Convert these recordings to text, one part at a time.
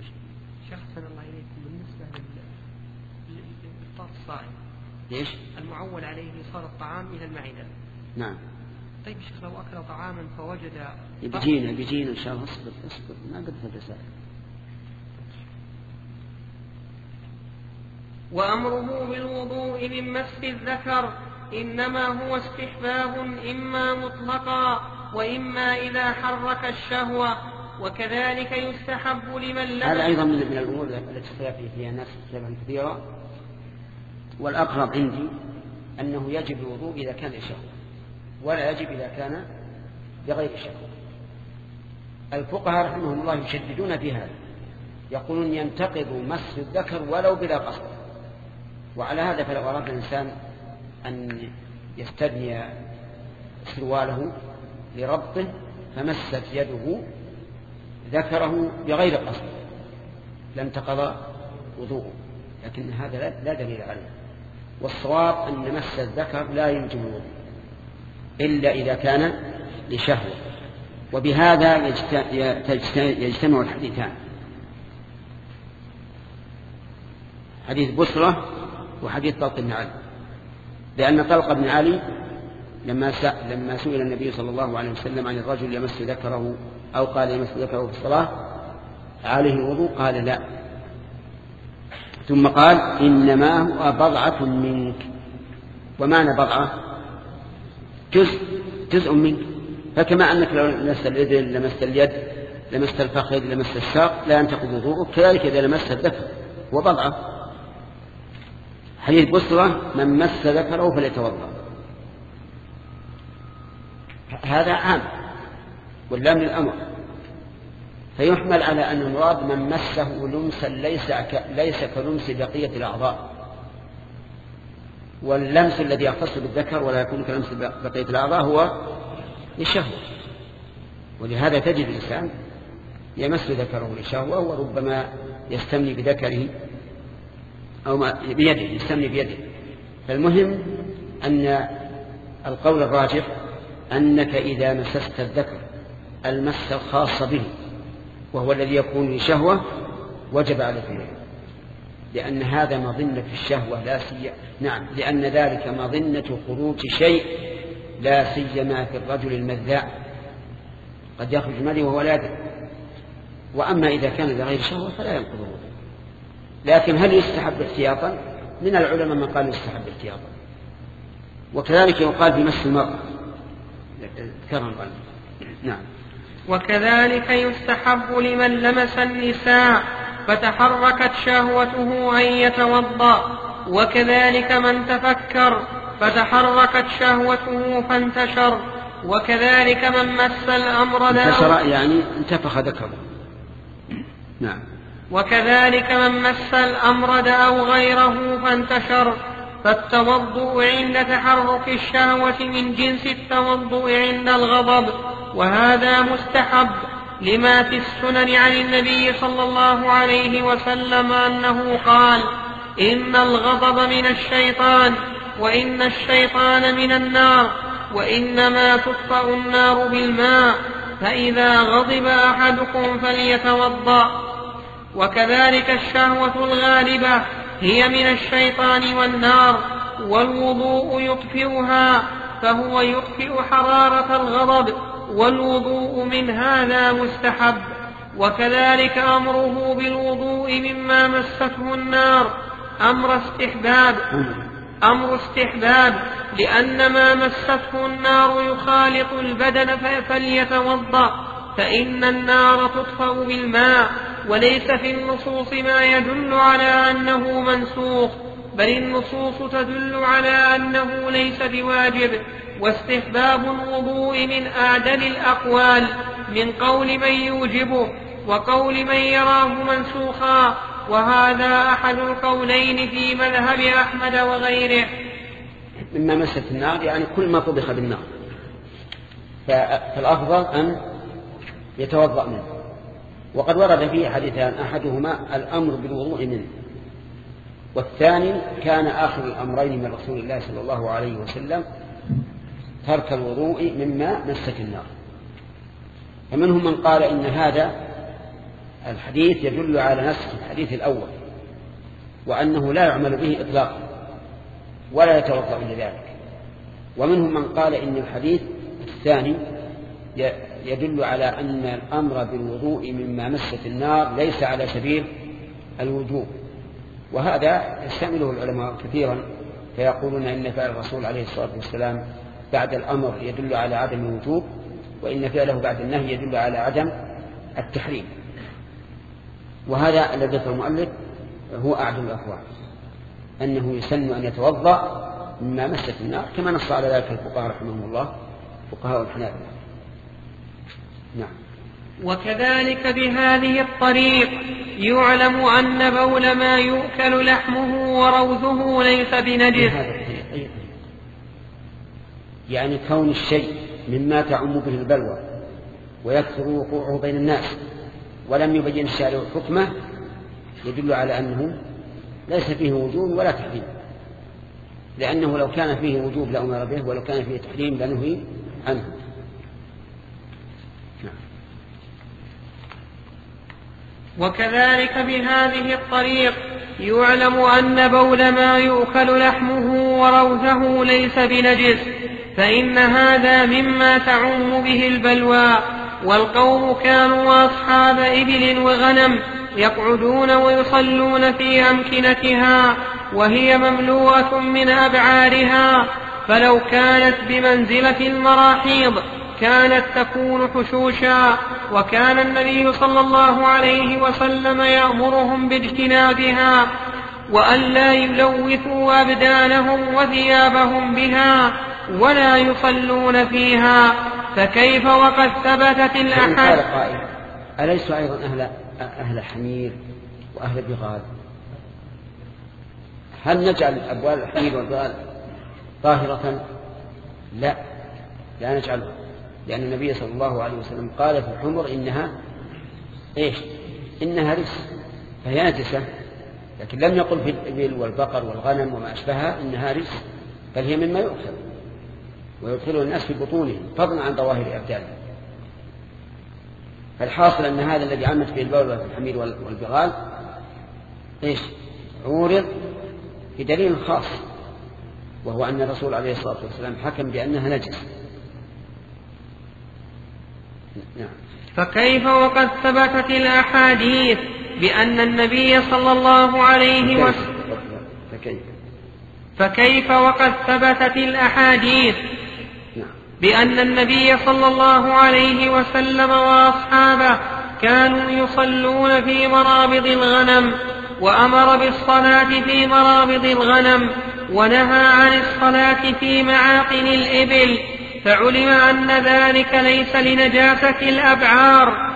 شيخ أحسن الله إليكم، بالنسبة للإفطار الصائم ليش؟ المعول عليه إيصال الطعام إلى المعدة. نعم. طيب شيخ لو أكل طعاما فوجد بيجينا إن شاء الله. اصبر ما قد في الرسالة. وأمره بالوضوء من مس الذكر إنما هو استحباب إما مطلقا وإما إذا حرك الشهوة، وكذلك يستحب لمن لم. هذا أيضا من الأمور التي اختلف فيها الناس اختلافا كثيرا، والأقرب عندي أنه يجب الوضوء إذا كان للشهوة ولا يجب إذا كان بغير الشهوة. الفقهاء رحمهم الله يشددون في هذا، يقولون ينتقض مس الذكر ولو بلا قصد. وعلى هذا فلو أراد الإنسان أن يستدني سرواله لربطه فمست يده ذكره بغير قصد لم تقضى وضوءه، لكن هذا لا دليل عليه. والصواب أن مس الذكر لا يوجب الوضوء إلا إذا كان لشهوة. وبهذا يجتمع الحديثان، حديث بصرة وحديث طلق بن علي، لأن طلق بن علي لما سئل النبي صلى الله عليه وسلم عن الرجل يمس ذكره أو قال يمس ذكره في الصلاة عليه الوضوء قال لا، ثم قال إنما هو بضعة منك. ومعنى بضعة جزء منك، فكما أنك لو لمست اليد لمست اليد لمست الفخذ لمست الساق لا ينتقض وضوءك، كذلك إذا لمست الذكر هو بضعة. حديث بصرة من مس ذكره فليتوضأ، هذا عام واللام للأمر، فيحمل على أن المراد من مسه لمسا ليس كلمس بقية الأعضاء، واللمس الذي يختص بالذكر ولا يكون كلمس بقية الأعضاء هو للشهوة. ولهذا تجد الإنسان يمس ذكره للشهوة وربما يستمني بذكره أو بيده يستمني بيده. فالمهم أن القول الراجح أنك إذا مسست الذكر المس الخاص به وهو الذي يكون لشهوة وجب عليك الوضوء، لأن هذا مظنة الشهوة لا سيما. نعم، لأن ذلك مظنة خروج شيء لا سيما في الرجل المذاع، قد يخرج منه وهو لا يدري. وأما إذا كان لغير شهوة فلا ينقض الوضوء. لكن هل يستحب احتياطا؟ من العلماء من قال يستحب احتياطا. وكذلك يقال في مس المرأة ذكرا. نعم. وكذلك يستحب لمن لمس النساء فتحركت شهوته أن يتوضأ، وكذلك من تفكر فتحركت شهوته فانتشر، وكذلك من مس الأمر انتشر يعني انتفخ ذكره. نعم. وكذلك من مس الأمرد أو غيره فانتشر، فالتوضؤ عند تحرك الشهوة من جنس التوضؤ عند الغضب، وهذا مستحب لما في السنن عن النبي صلى الله عليه وسلم أنه قال: إن الغضب من الشيطان، وإن الشيطان من النار، وإنما تطفأ النار بالماء، فإذا غضب أحدكم فليتوضأ. وكذلك الشهوة الغالبة هي من الشيطان والنار، والوضوء يطفئها، فهو يطفئ حرارة الغضب، والوضوء من هذا مستحب. وكذلك أمره بالوضوء مما مسته النار أمر استحباب، لأن ما مسته النار يخالط البدن فليتوضأ، فإن النار تطفأ بالماء. وليس في النصوص ما يدل على أنه منسوخ، بل النصوص تدل على أنه ليس بواجب. واستحباب الوضوء من أعدل الأقوال، من قول من يوجبه وقول من يراه منسوخا، وهذا أحد القولين في مذهب أحمد وغيره. مما مست النار يعني كل ما طبخ بالنار، فالأفضل أن يتوضأ منه. وقد ورد فيه حديثان، أحدهما الأمر بالوضوء منه، والثاني كان آخر الأمرين من رسول الله صلى الله عليه وسلم ترك الوضوء مما مست النار. فمنهم من قال إن هذا الحديث يدل على نسخ الحديث الأول، وأنه لا يعمل به إطلاقا ولا يتوضأ لذلك. ومنهم من قال إن الحديث الثاني يدل على أن الأمر بالوضوء مما مست النار ليس على سبيل الوجوب، وهذا يستعمله العلماء كثيرا، فيقولون إن فعل الرسول عليه الصلاة والسلام بعد الأمر يدل على عدم الوجوب، وإن فعله بعد النهي يدل على عدم التحريم. وهذا الذي ذكر المؤلف هو أعدل الأقوال، أنه يسن أن يتوضأ مما مست النار، كما نص على ذلك الفقهاء رحمهم الله، فقهاء الحنابلة. نعم. وكذلك بهذه الطريق يعلم أن بول ما يؤكل لحمه وروثه ليس بنجس. يعني كون الشيء مما تعم به البلوى ويكثر وقوعه بين الناس ولم يبين الشارع حكمه يدل على أنه ليس فيه وجوب ولا تحريم، لأنه لو كان فيه وجوب لأمر به، ولو كان فيه تحريم لنهي عنه. وكذلك بهذه الطريق يعلم أن بول ما يؤكل لحمه وروثه ليس بنجس، فإن هذا مما تعم به البلوى. والقوم كانوا أصحاب إبل وغنم يقعدون ويصلون في أمكنتها وهي مملوءة من أبعارها، فلو كانت بمنزلة المراحيض كانت تكون حشوشا، وكان النبي صلى الله عليه وسلم يأمرهم باجتنابها وألا يلوثوا أبدانهم وثيابهم بها ولا يصلون فيها. فكيف وقد ثبتت الأحاديث؟ أليس أيضا أهل حمير وأهل بغال؟ هل نجعل أبوال الحمير والبغال طاهرة؟ لا نجعلها، لأن النبي صلى الله عليه وسلم قال في الحمر إنها رجس، فهي نجسة، لكن لم يقل في الإبل والبقر والغنم وما أشبهها إنها رجس، بل هي مما يؤكل ويدخل الناس في بطونهم فضلا عن ظواهر أبدانهم. فالحاصل أن هذا الذي عمت به البول والحمير والبغال عورض بدليل خاص، وهو أن الرسول عليه الصلاة والسلام حكم بأنها نجس. نعم. فكيف وقد ثبتت الأحاديث بأن النبي صلى الله عليه وسلم فكيف وقد ثبتت الأحاديث بأن النبي صلى الله عليه وسلم وأصحابه كانوا يصلون في مرابض الغنم، وأمر بالصلاة في مرابض الغنم ونهى عن الصلاة في معاقل الإبل، فعلم أن ذلك ليس لنجاسة الأبعار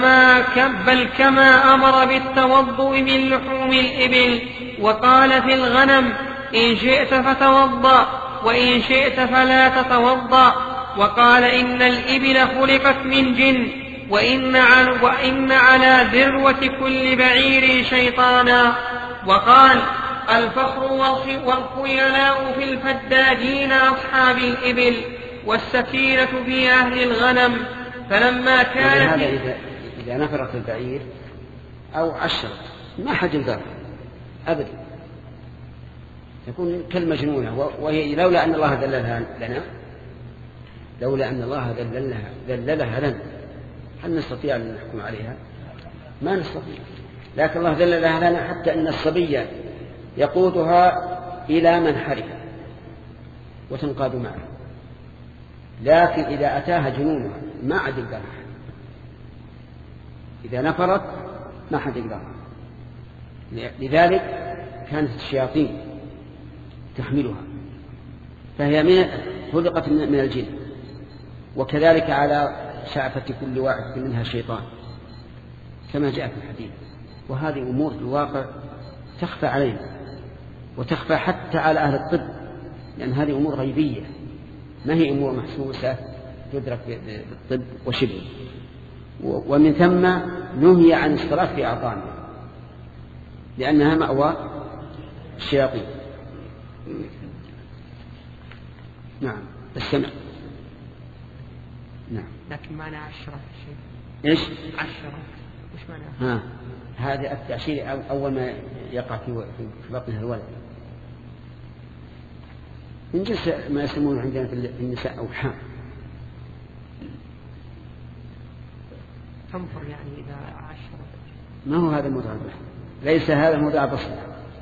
كما أمر بالتوضؤ من لحوم الإبل. وقال في الغنم إن شئت فتوضأ وإن شئت فلا تتوضأ. وقال إن الإبل خلقت من جن وإن على ذروة كل بعير شيطانا. وقال الفخر والخيلاء في الفدادين أصحاب الإبل والسكينة في أهل الغنم. فلما كانت إذا نفرت البعير أو عشرت ما حد يضر أبدا، تكون كالمجنونة، وهي لولا أن الله دللها لنا لنا هل نستطيع أن نحكم عليها؟ ما نستطيع، لكن الله دللها لنا حتى أن الصبي يقودها إلى منحرها وتنقاد معه، لكن إذا أتاها جنونها ما عاد يقدرها، إذا نفرت ما حد يقدرها. لذلك كانت الشياطين تحملها، فهي خلقت من الجن، وكذلك على شعفة كل واحد منها شيطان كما جاء في الحديث. وهذه أمور في الواقع تخفى علينا وتخفى حتى على أهل الطب، لأن هذه أمور غيبية ما هي أمور محسوسة تدرك بالطب وشبه. ومن ثم نهي عن الصلاة في أعضانها لأنها مأوى الشياطين. نعم السمع. نعم. لكن معنى 10 شيء. إيش؟ 10. وش معناه؟ هذا التعشير أول ما يقع في بطنها الولد، من جنس ما يسمونه عندنا في النساء أوحام. تنفر يعني إذا عشرت. ما هو هذا المتعة الرحم، ليس هذا المتعة بصر.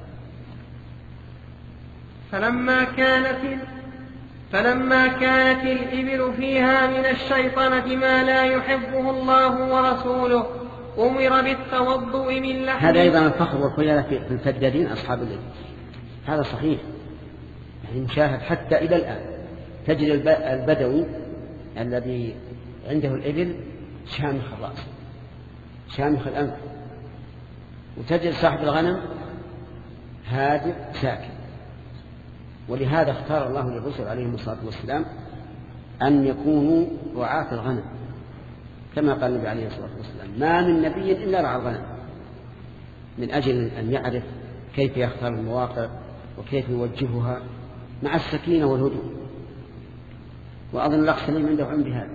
فلما كانت الإبل فيها من الشيطنة ما لا يحبه الله ورسوله أمر بالتوضؤ من لحمه. هذا أيضا الفخر والخيانة في الفدادين أصحاب الإبل، هذا صحيح، يعني مشاهد حتى إلى الآن. تجد البدوي الذي عنده الإبل شامخ الرأس شامخ الأنف، وتجد صاحب الغنم هادئ ساكن. ولهذا اختار الله للرسل عليهم الصلاة والسلام أن يكونوا رعاة الغنم، كما قال النبي عليه الصلاة والسلام: ما من نبي إلا رعى الغنم، من أجل أن يعرف كيف يختار المواقع وكيف يوجهها مع السكينة والهدوء. وأظن الأخ سليم عنده علم بهذا.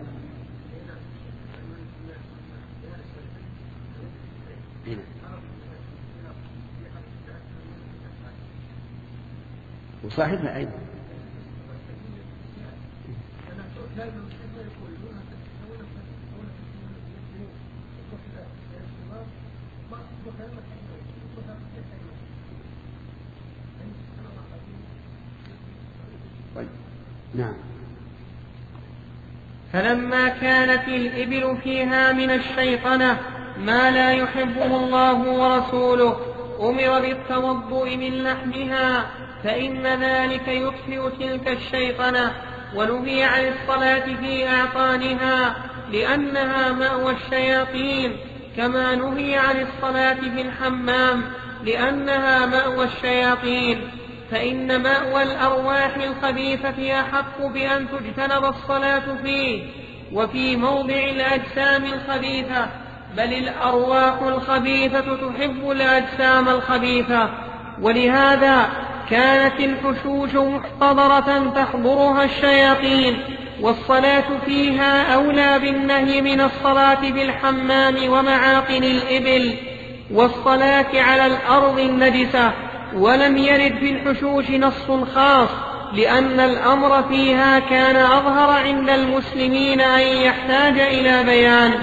وصاحبها أيضا. نعم. فلما كانت الإبل فيها من الشيطنة ما لا يحبه الله ورسوله أمر بالتوضؤ من لحمها، فإن ذلك يطفئ تلك الشيطنة. ونهي عن الصلاة في أعطانها لأنها مأوى الشياطين، كما نهي عن الصلاة في الحمام لأنها مأوى الشياطين. فإن مأوى الأرواح الخبيثة أحق بأن تجتنب الصلاة فيه وفي موضع الأجسام الخبيثة، بل الأرواح الخبيثة تحب الأجسام الخبيثة. ولهذا كانت الحشوش محتضرة تحضرها الشياطين، والصلاة فيها أولى بالنهي من الصلاة في الحمام ومعاقل الإبل والصلاة على الأرض النجسة. ولم يرد في الحشوش نص خاص، لأن الأمر فيها كان أظهر عند المسلمين أن يحتاج إلى بيان.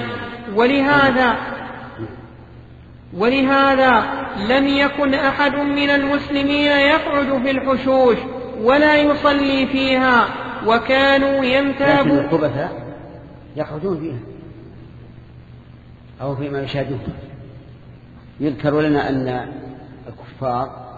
ولهذا لم يكن أحد من المسلمين يقعد في الحشوش ولا يصلي فيها، وكانوا ينتابون. لكن الخبثاء يقعدون فيها أو فيما يشاهدون. يذكر لنا أن الكفار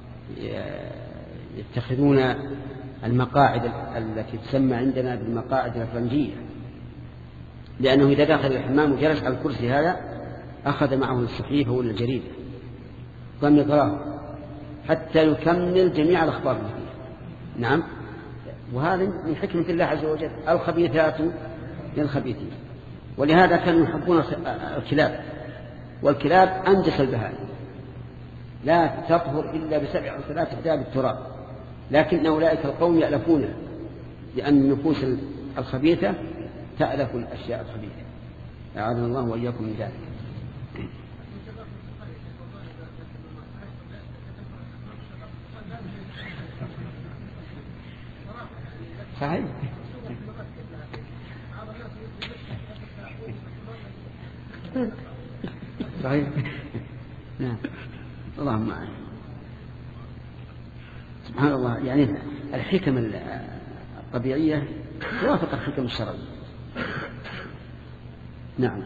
يتخذون المقاعد التي تسمى عندنا بالمقاعد الأفرنجية، لأنه إذا دخل الحمام وجلس على الكرسي هذا أخذ معه الصحيفة ولا الجريدة قام يقرأه حتى يكمل جميع الأخبار اللي فيه. نعم، وهذا من حكمة الله عز وجل: الخبيثات للخبيثين. ولهذا كانوا يحبون الكلاب، والكلاب أنجس البهائم، لا تطهر إلا ب7 أو 3 أحداب التراب، لكن أولئك القوم يألفون، لأن النفوس الخبيثة تألف الأشياء الخبيثة. أعاذنا الله وإياكم من ذلك. صحيح. صحيح. نعم. اللهم أعلم. سبحان الله، يعني الحكم الطبيعية توافق الحكم الشرعية. نعم.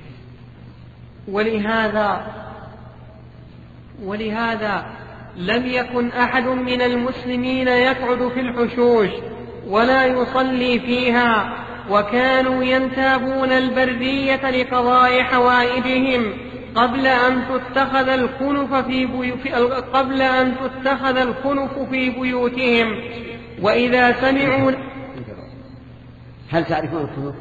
ولهذا لم يكن أحد من المسلمين يقعد في الحشوش ولا يصلي فيها، وكانوا ينتابون البردية لقضاء حوائجهم قبل أن تتخذ الكنف في بيوتهم. وإذا سمعوا. هل تعرفون الكنف؟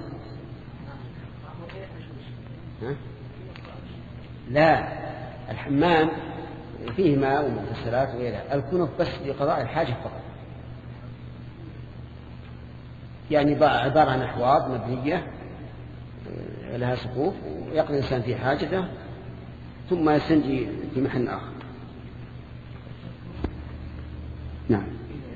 لا، الحمام فيه ماء ومغسلات وغيرها، الكنف بس لقضاء الحاجة فقط، يعني عبارة عن أحواض مبنية لها سقوف ويقضي الإنسان في حاجته ثم يستنجي في محل آخر. نعم.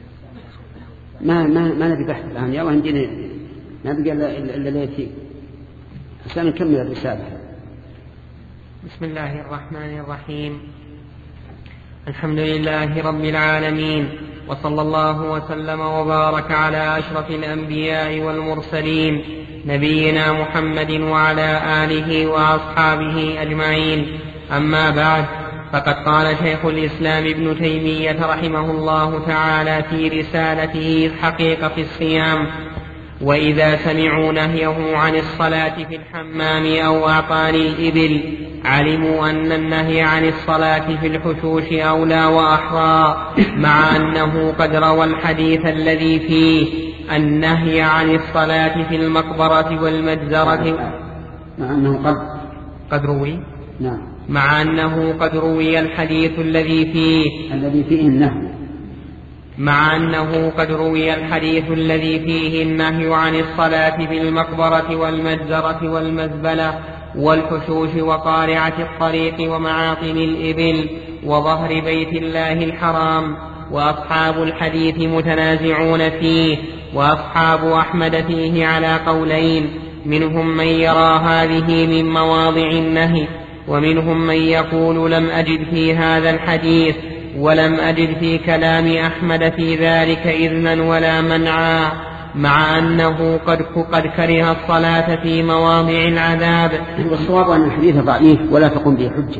ما نبي بحث الآن يا وهندين ما بقى إلا ليتي عشان نكمل الرسالة. بسم الله الرحمن الرحيم. الحمد لله رب العالمين، وصلى الله وسلم وبارك على أشرف الأنبياء والمرسلين نبينا محمد وعلى آله وأصحابه أجمعين. أما بعد، فقد قال شيخ الإسلام ابن تيمية رحمه الله تعالى في رسالته الحقيقة في الصيام: وإذا سمعوا نهيه عن الصلاة في الحمام أو أعطان الإبل علموا أن النهي عن الصلاة في الحشوش أولى وأحرى، مع أنه قد روى الحديث الذي فيه النهي عن الصلاة في المقبرة والمجزرة، مع أنه قد روي. نعم. مع أنه قد روي الحديث الذي فيه النهي، مع أنه قد روي الحديث الذي فيه النهي عن الصلاة في المقبرة والمجزرة والمزبلة والحشوش وقارعة الطريق ومعاطن الإبل وظهر بيت الله الحرام. وأصحاب الحديث متنازعون فيه، وأصحاب أحمد فيه على قولين: منهم من يرى هذه من مواضع النهي، ومنهم من يقول لم أجد في هذا الحديث ولم أجد في كلام أحمد في ذلك إذنا ولا منعا، مع أنه قد كره الصلاة في مواضع العذاب. والصواب أن الحديث ضعيف ولا تقوم به حجة،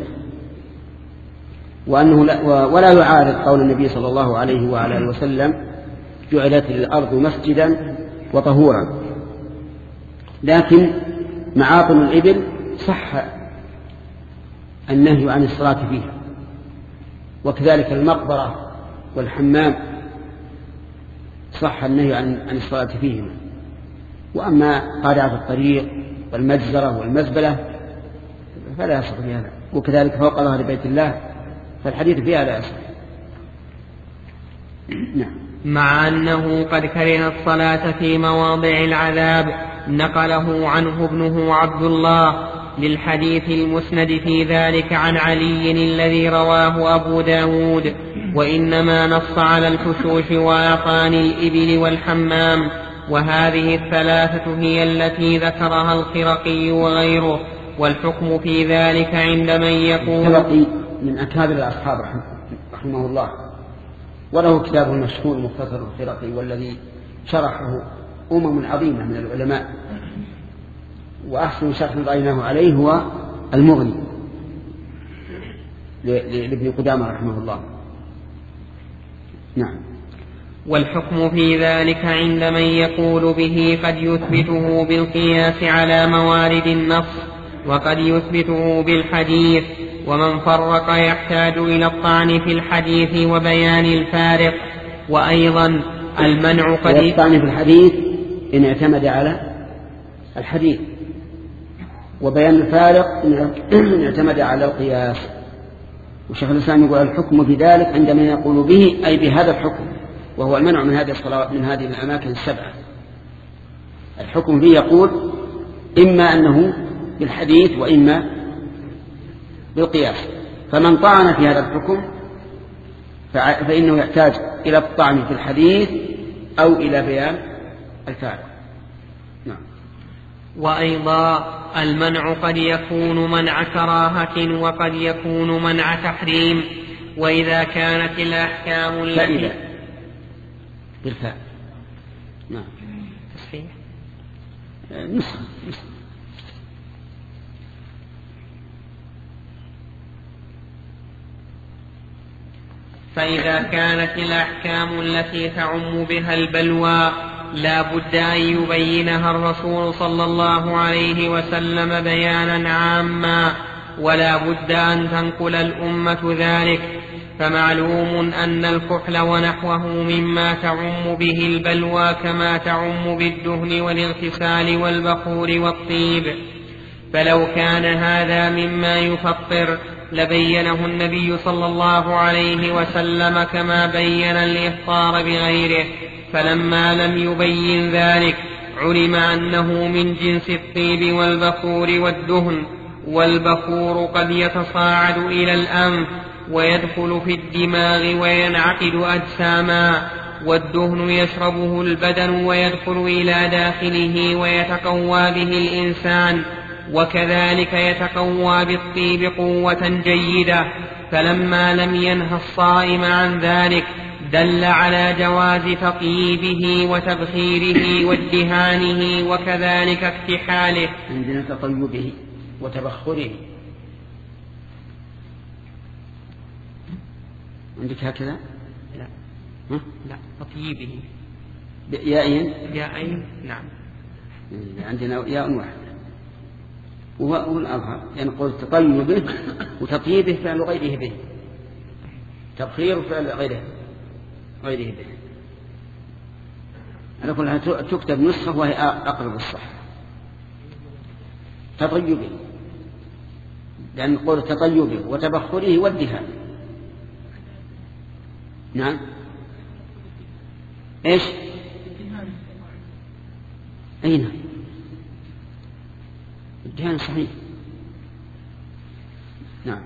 وأنه ولا يعارض قول النبي صلى الله عليه وعلى آله وسلم: جعلت الأرض مسجدا وطهورا. لكن معاطن الإبل صح النهي عن الصلاة فيها، وكذلك المقبرة والحمام صح النهي عن الصلاة فيهما. وأما قارعة الطريق والمجزرة والمزبلة فلا يصح في هذا، وكذلك فوق ظهر بيت الله فالحديث فيها لا يصح. نعم. مع أنه قد كره الصلاة في مواضع العذاب، نقله عنه ابنه عبد الله للحديث المسند في ذلك عن علي الذي رواه أبو داود، وإنما نص على الحشوش وأعطان الإبل والحمام، وهذه الثلاثة هي التي ذكرها الخرقي وغيره. والحكم في ذلك عند من يقول. الخرقي من أكابر الأصحاب رحمه الله، وله كتابه المشهور مختصر الخرقي، والذي شرحه عظيمة من العلماء، وأحسن شرح رأيناه عليه هو المغني لابن قدامة رحمه الله. نعم. والحكم في ذلك عند من يقول به قد يثبته بالقياس على موارد النص، وقد يثبته بالحديث، ومن فرق يحتاج إلى الطعن في الحديث وبيان الفارق. وأيضا المنع قد الطعن في الحديث إن اعتمد على الحديث، وبيان الفارق إن اعتمد على القياس. والشيخ الإسلام يقول: الحكم في ذلك عند من يقول به أي بهذا الحكم، وهو المنع من هذه الصلاة من هذه الأماكن السبعة. الحكم فيه يقول إما أنه بالحديث وإما بالقياس، فمن طعن في هذا الحكم فإنه يحتاج إلى الطعن في الحديث أو إلى بيان الفارق. نعم. وأيضا المنع قد يكون منع كراهة وقد يكون منع تحريم. وإذا كانت الأحكام التي بالفاء. نعم. تصحيح نسخ. فإذا كانت الأحكام التي تعم بها البلوى لا بد أن يبينها الرسول صلى الله عليه وسلم بيانا عاما، ولا بد أن تنقل الأمة ذلك. فمعلوم أن الكحل ونحوه مما تعم به البلوى كما تعم بالدهن والاغتسال والبخور والطيب، فلو كان هذا مما يفطر لبينه النبي صلى الله عليه وسلم كما بين الإفطار بغيره. فلما لم يبين ذلك علم أنه من جنس الطيب والبخور والدهن، والبخور قد يتصاعد إلى الأنف ويدخل في الدماغ وينعقد أجساما، والدهن يشربه البدن ويدخل إلى داخله ويتقوى به الإنسان، وكذلك يتقوى بالطيب قوة جيدة. فلما لم ينه الصائم عن ذلك دل على جواز تطييبه وتبخيره وادهانه وكذلك اكتحاله. عندنا تطيبه وتبخره، عندك هكذا؟ لا لا، تطييبه ياءين. نعم، عندنا ياء واحد وهو الأظهر، يعني قول تطيبه وتطيبه فعل غيره به، تبخير فعل غيره به. على كل حال تكتب نسخة وهي أقرب الصح، تطيبه، لأن قول تطيبه وتبخره والدهان. نعم، ايش؟ أين؟ الدهان صحيح. نعم.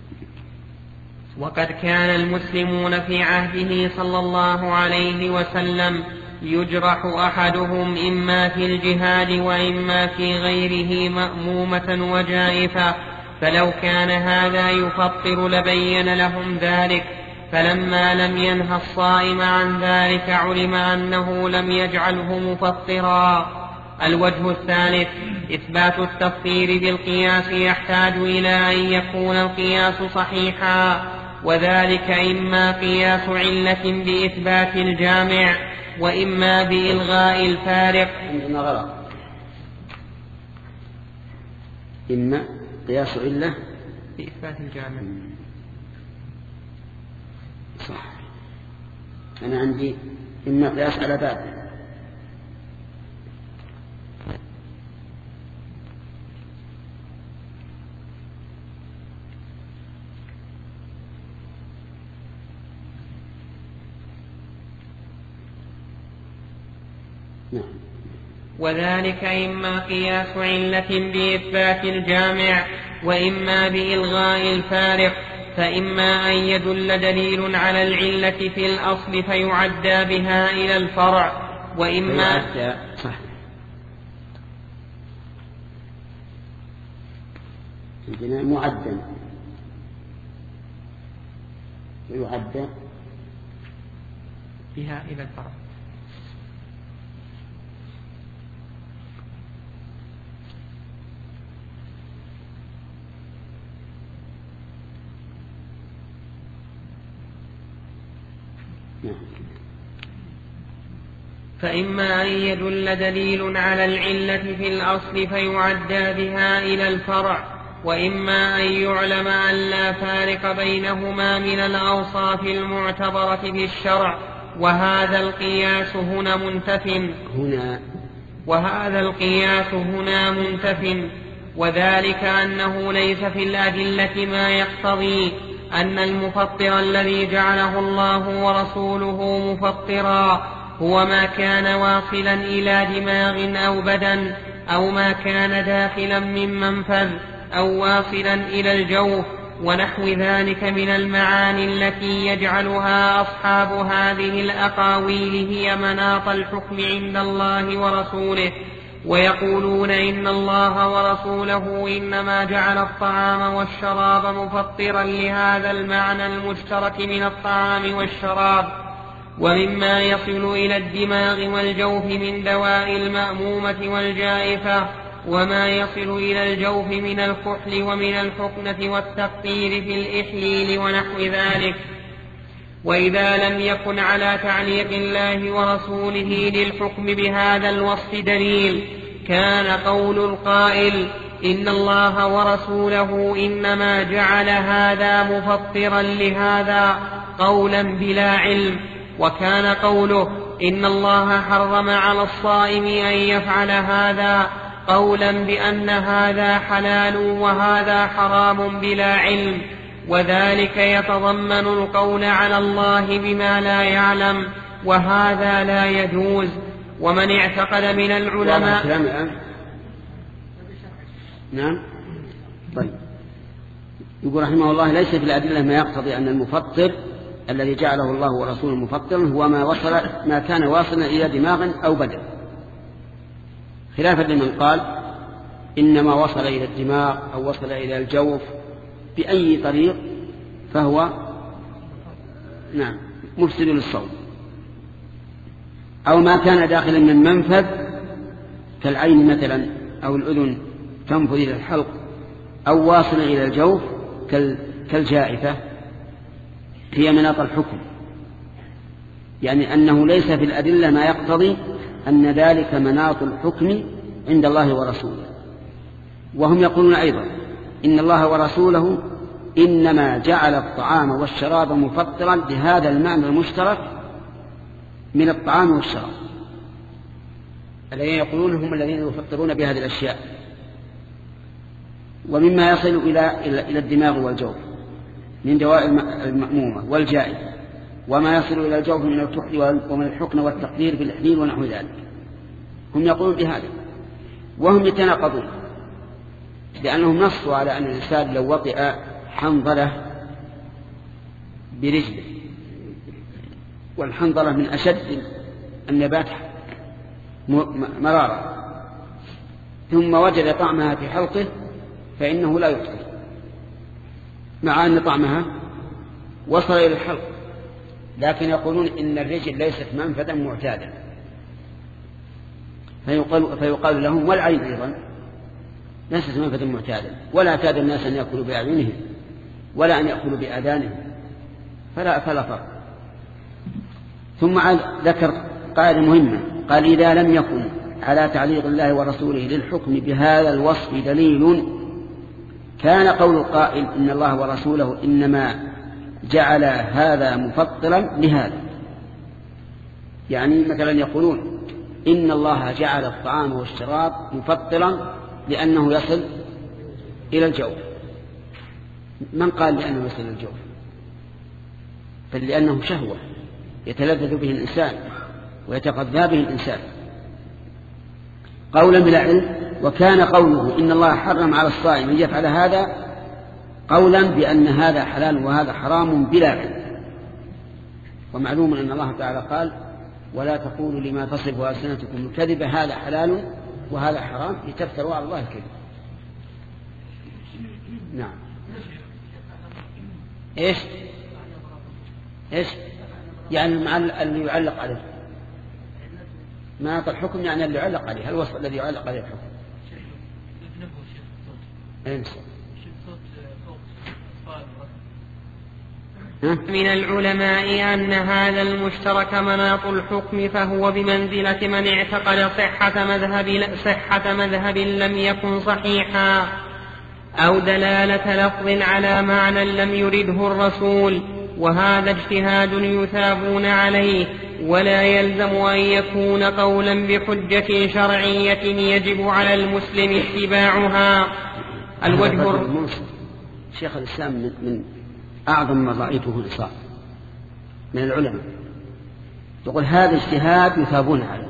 وقد كان المسلمون في عهده صلى الله عليه وسلم يجرح أحدهم إما في الجهاد وإما في غيره مأمومة وجائفة، فلو كان هذا يفطر لبين لهم ذلك، فلما لم ينه الصائم عن ذلك علم أنه لم يجعله مفطرا. الوجه الثالث إثبات التفطير بالقياس يحتاج إلى أن يكون القياس صحيحا، وذلك إما قياس علة بإثبات الجامع وإما بإلغاء الفارق. عندنا غلط، إما قياس علة بإثبات الجامع. صح، أنا عندي إما قياس على باب. وذلك إما قياس علة بإثبات الجامع وإما بإلغاء الفارق، فإما أن يدل دليل على العلة في الأصل فيعدى بها إلى الفرع، وإما صح. عندنا معدل ويعدى بها إلى الفرع. فإما أن يدل دليل على العلة في الأصل فيعدى بها إلى الفرع، وإما أن يعلم أن لا فارق بينهما من الأوصاف المعتبرة في الشرع، وهذا القياس هنا منتف، وذلك أنه ليس في الأدلة ما يقتضي أن المفطر الذي جعله الله ورسوله مفطرا هو ما كان واصلا إلى دماغ أو بدن، أو ما كان داخلا من منفذ، أو واصلا إلى الجوف، ونحو ذلك من المعاني التي يجعلها أصحاب هذه الأقاويل هي مناط الحكم عند الله ورسوله، ويقولون إن الله ورسوله إنما جعل الطعام والشراب مفطرا لهذا المعنى المشترك من الطعام والشراب، ومما يصل إلى الدماغ والجوف من دواء المأمومة والجائفة، وما يصل إلى الجوف من الكحل ومن الحقنة والتقطير في الإحليل ونحو ذلك. وإذا لم يكن على تعليق الله ورسوله للحكم بهذا الوصف دليل، كان قول القائل إن الله ورسوله إنما جعل هذا مفطرا لهذا قولا بلا علم، وكان قوله إن الله حرم على الصائم أن يفعل هذا قولا بأن هذا حلال وهذا حرام بلا علم، وذلك يتضمن القول على الله بما لا يعلم، وهذا لا يجوز. ومن اعتقد من العلماء. نعم. طيب، يقول رحمه الله: ليس في الأدلة ما يقتضي أن المفطر الذي جعله الله ورسوله مفطرا هو ما كان واصلا إلى دماغ أو بدن، خلافا لمن قال إنما وصل إلى الدماغ أو وصل إلى الجوف بأي طريق فهو نعم مفسد للصوم، أو ما كان داخلا من منفذ كالعين مثلا أو الأذن تنفذ إلى الحلق، أو واصل إلى الجوف كالجائفة، هي مناط الحكم، يعني أنه ليس في الأدلة ما يقتضي أن ذلك مناط الحكم عند الله ورسوله. وهم يقولون أيضا إن الله ورسوله إنما جعل الطعام والشراب مفطرا لهذا المعنى المشترك من الطعام والشراب، الذين يقولون هم الذين يفطرون بهذه الأشياء، ومما يصل إلى الدماغ والجوف من دواء المأمومة والجائفة، وما يصل إلى الجوف من الكحل ومن الحقن والتقدير في الإحليل ونحو ذلك. هم يقولون بهذا، وهم يتناقضون، لأنهم نصوا على أن الإنسان لو وطئ حنظلة برجله، والحنظلة من أشد النبات مرارة، ثم وجد طعمها في حلقه فإنه لا يفطر، مع أن طعمها وصل إلى الحلق، لكن يقولون إن الرجل ليست منفذا معتادا، فيقال لهم والعين أيضا ليست منفذا معتادا، ولا اعتاد الناس أن يأكلوا بأعينهم ولا أن يأكلوا بآذانهم، فلا فرق. ثم ذكر قاعدة مهمة، قال: إذا لم يكن على تعليق الله ورسوله للحكم بهذا الوصف دليل كان قول القائل إن الله ورسوله إنما جعل هذا مفطرا لهذا، يعني مثلا يقولون إن الله جعل الطعام والشراب مفطرا لأنه يصل إلى الجوف. من قال لأنه يصل إلى الجوف؟ بل لأنه شهوة يتلذذ به الإنسان ويتغذى به الإنسان قولا بلا علم. وكان قوله إن الله حرم على الصائم أن يفعل هذا قولا بأن هذا حلال وهذا حرام بلا علم. ومعلوم أن الله تعالى قال: ولا تقولوا لما تصف ألسنتكم الكذب هذا حلال وهذا حرام لتفتروا على الله الكذب. نعم. إيش يعني مع اللي يعلق عليه مناط الحكم، يعني اللي يعلق عليه الوصف الذي يعلق عليه الحكم. من العلماء أن هذا المشترك مناط الحكم، فهو بمنزلة من اعتقد صحة مذهب لم يكن صحيحا، أو دلالة لفظ على معنى لم يرده الرسول، وهذا اجتهاد يثابون عليه، ولا يلزم أن يكون قولا بحجة شرعية يجب على المسلم اتباعها. الوجه شيخ الإسلام من أعظم ما رأيته الإصابة من العلماء، يقول هذا اجتهاد يثابون عليه،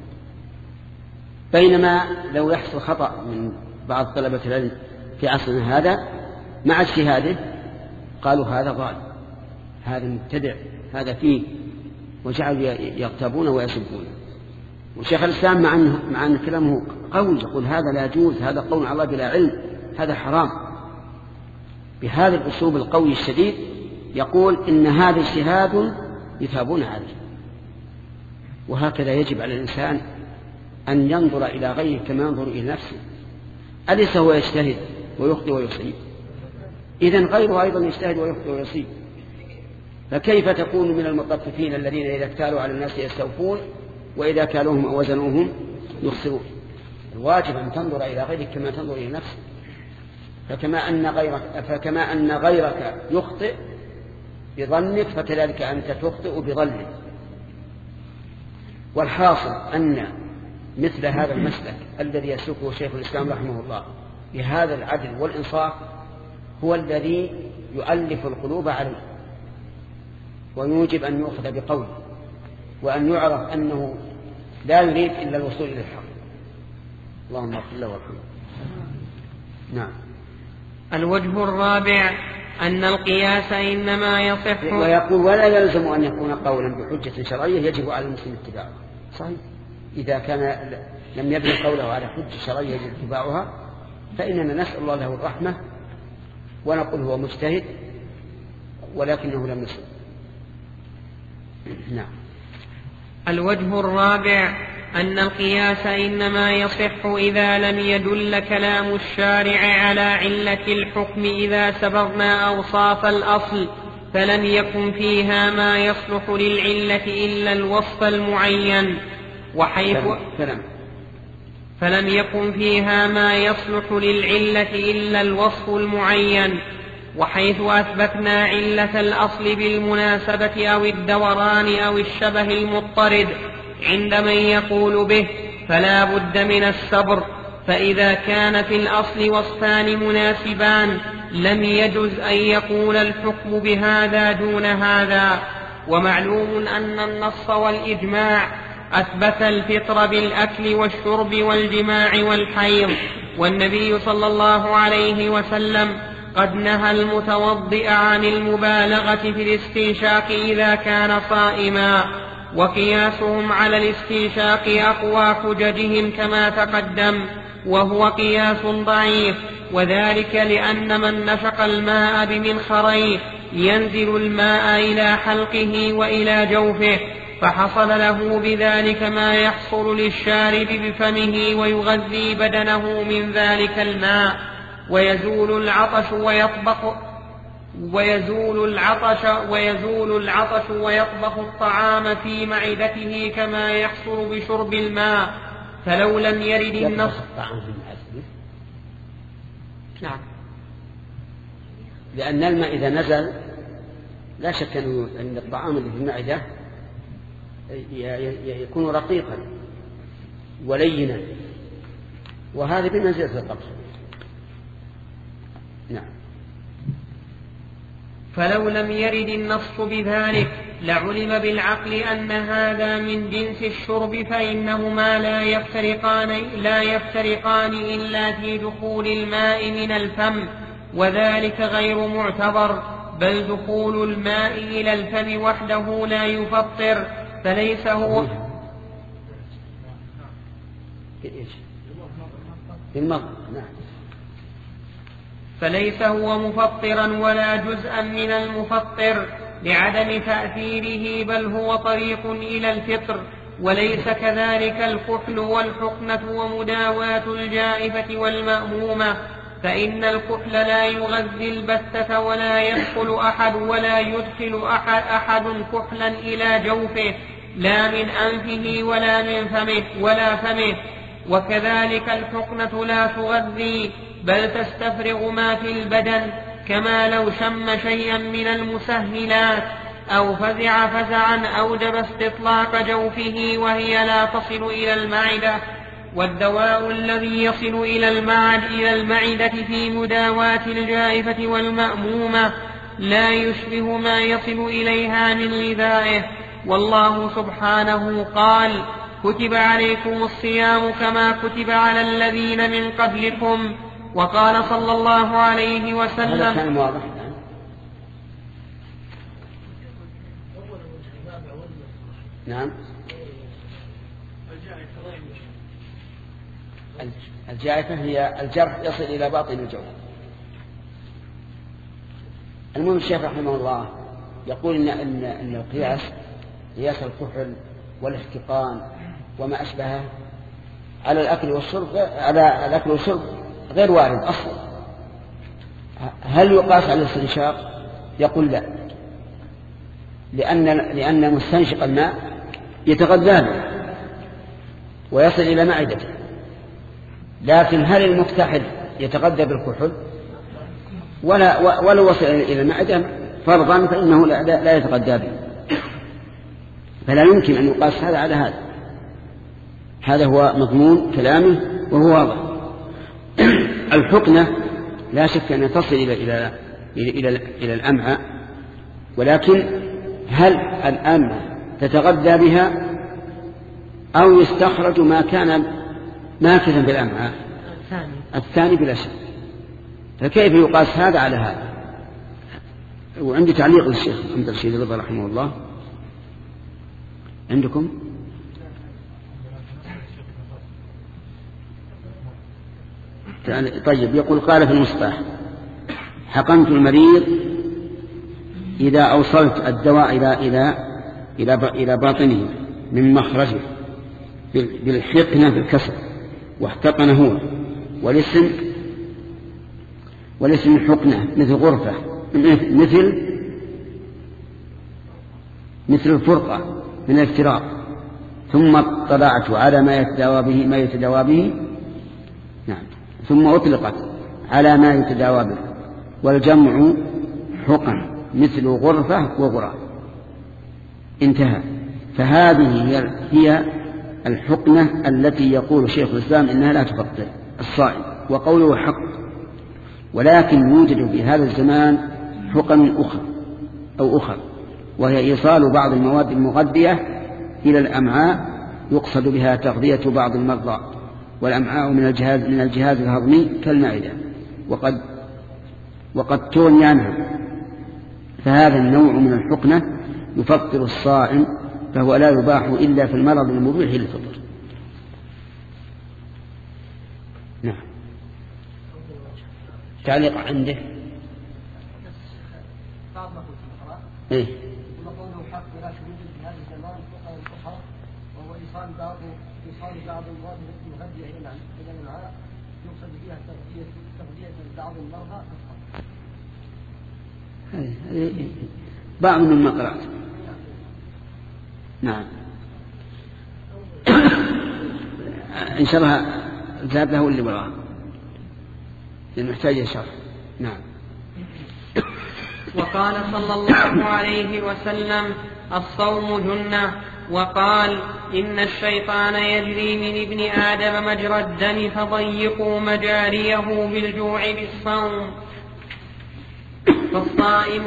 بينما لو يحصل خطأ من بعض طلبة العلم في عصرنا هذا مع اجتهاده قالوا هذا ضال، هذا مبتدع، هذا فيه، وجعلوا يغتابون ويسبون. وشيخ الإسلام مع أن كلامه قوي يقول هذا لا يجوز، هذا قول على الله بلا علم، هذا حرام، بهذا الأسلوب القوي الشديد يقول إن هذا اجتهاد يثابون عليه. وهكذا يجب على الإنسان أن ينظر إلى غيره كما ينظر إلى نفسه. أليس هو يجتهد ويخطئ ويصيب؟ إذن غيره أيضا يجتهد ويخطئ ويصيب، فكيف تكون من المطففين الذين إذا اكتالوا على الناس يستوفون وإذا كالوهم أو وزنوهم يخسرون؟ الواجب أن تنظر إلى غيرك كما تنظر إلى نفسك، فكما أن غيرك يخطئ بظنك فكذلك أنت تخطئ بظنك. والحاصل أن مثل هذا المسلك الذي يسلكه شيخ الإسلام رحمه الله بهذا العدل والإنصاف هو الذي يؤلف القلوب عليه، ويوجب أن يؤخذ بقوله، وأن يعرف أنه لا يريد إلا الوصول إلى الحق. اللهم اغفر له وارحمه. نعم. الوجه الرابع أن القياس إنما يصح. ويقول ولا يلزم أن يكون قولا بحجة شرعية يجب على المسلم اتباعه. صحيح، إذا كان لم يبني قوله على حجة شرعية يجب اتباعها فإننا نسأل الله له الرحمة ونقول هو مجتهد ولكنه لم يصل. نعم. الوجه الرابع أن القياس إنما يصح إذا لم يدل كلام الشارع على علة الحكم إذا سبقنا أوصاف الأصل فلم يكن فيها ما يصلح للعلة إلا الوصف المعين، وحيث فلم يكن فيها ما يصلح للعلة إلا الوصف المعين، وحيث أثبتنا علة الأصل بالمناسبة أو الدوران أو الشبه المضطرد عند من يقول به فلا بد من الصبر، فإذا كان في الأصل وصفان مناسبان لم يجز أن يقول الحكم بهذا دون هذا. ومعلوم أن النص والإجماع أثبت الفطر بالأكل والشرب والجماع والحيض، والنبي صلى الله عليه وسلم قد نهى المتوضئ عن المبالغة في الاستنشاق إذا كان صائما، وقياسهم على الاستنشاق أقوى حججهم كما تقدم، وهو قياس ضعيف، وذلك لأن من نفق الماء بمنخريه ينزل الماء إلى حلقه وإلى جوفه، فحصل له بذلك ما يحصل للشارب بفمه ويغذي بدنه من ذلك الماء، ويزول العطش ويطبخ الطعام في معدته كما يحصل بشرب الماء. فلو لم يرد النص. نعم. لأن الماء إذا نزل لا شك أن الطعام اللي في المعدة يكون رقيقا ولينا، وهذا بمنزلة الطبخ. نعم. فلو لم يرد النص بذلك لعلم بالعقل أن هذا من جنس الشرب، فإنهما لا يفترقان إلا في دخول الماء من الفم، وذلك غير معتبر، بل دخول الماء إلى الفم وحده لا يفطر، فليس هو فليس هو مفطرا ولا جزءا من المفطر لعدم تأثيره، بل هو طريق إلى الفطر. وليس كذلك الكحل والحقنة ومداواة الجائفة والمأمومة، فإن الكحل لا يغذي البتة ولا يدخل أحد ولا يدخل أحد كحلا إلى جوفه لا من أنفه ولا فمه، وكذلك الحقنة لا تغذي بل تستفرغ ما في البدن، كما لو شم شيئا من المسهلات أو فزع فزعا أوجب استطلاق جوفه وهي لا تصل إلى المعدة. والدواء الذي يصل إلى المعدة في مداواة الجائفة والمأمومة لا يشبه ما يصل إليها من غذائه. والله سبحانه قال: كتب عليكم الصيام كما كتب على الذين من قبلكم. وقال صلى الله عليه وسلم. هذا كان واضح. نعم. الجائفة هي الجرح يصل إلى باطن الجوف. المهم الشيخ رحمه الله يقول إن القياس قياس الكحل والاحتقان وما أشبهه على الأكل والشرب غير وارد أصلا. هل يقاس على الاستنشاق؟ يقول لا، لأن مستنشق الماء يتغذى به ويصل إلى معدته، لكن هل المكتحل يتغذى بالكحل؟ ولو وصل إلى المعدة فرضا فإنه لا يتغذى به، فلا يمكن أن يقاس هذا على هذا. هذا هو مضمون كلامه وهو واضح. الحقنة لا شك أن تصل إلى الأمعاء، ولكن هل الأمعاء تتغذى بها أو يستخرج ما كان نافذا بالأمعاء الثاني بلا شك. فكيف يقاس هذا على هذا؟ وعندي تعليق للشيخ محمد رشيد رضا رحمه الله. عندكم؟ طيب. يقول قال في المصباح: حقنت المريض إذا أوصلت الدواء إلى باطنه من مخرجه بالحقنة بالكسر، واحتقن هو، والاسم حقنة مثل غرفة، مثل الفرقة من الافتراق. ثم اطلعت على ما يتداوى به نعم، ثم أطلقت على ما يتداوى به، والجمع حقن مثل غرفة وغراب. انتهى. فهذه هي الحقنة التي يقول شيخ الإسلام إنها لا تفطر الصائم، وقوله حق. ولكن يوجد في هذا الزمان حقن أخرى، وهي إيصال بعض المواد المغذية إلى الأمعاء، يقصد بها تغذية بعض المرضى، والأمعاء من الجهاز الهضمي كالمعدة، وقد تغني عنها. فهذا النوع من الحقنة يفطر الصائم، فهو لا يباح إلا في المرض المبيح للفطر. نعم. تعليق عنده. إيه؟ وقوله حق ولا شروط في هذا الزمان الفقهاء، وهو إيصال بعض المواد المغذية إلى الأمعاء، يقصد بها تغذية بعض المرضى. بعض مما قرأت. نعم. إن شاء الله زاد له اللي وراه المحتاج شرح. نعم. وقال صلى الله عليه وسلم: الصوم جنة. وقال: إن الشيطان يجري من ابن آدم مجرى الدم فضيقوا مجاريه بالجوع بالصوم. فالصائم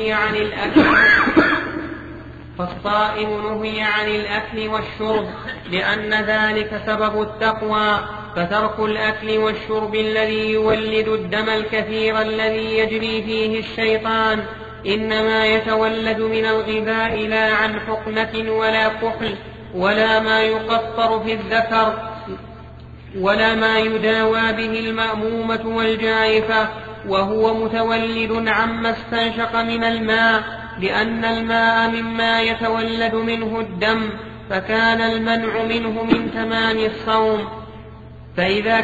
نهي عن الأكل والشرب لأن ذلك سبب التقوى، فترك الأكل والشرب الذي يولد الدم الكثير الذي يجري فيه الشيطان إنما يتولد من الغذاء لا عن حقنة ولا كحل ولا ما يقطر في الذكر ولا ما يداوى به المأمومة والجائفة، وهو متولد عما استنشق من الماء، لأن الماء مما يتولد منه الدم، فكان المنع منه من تمام الصوم. فإذا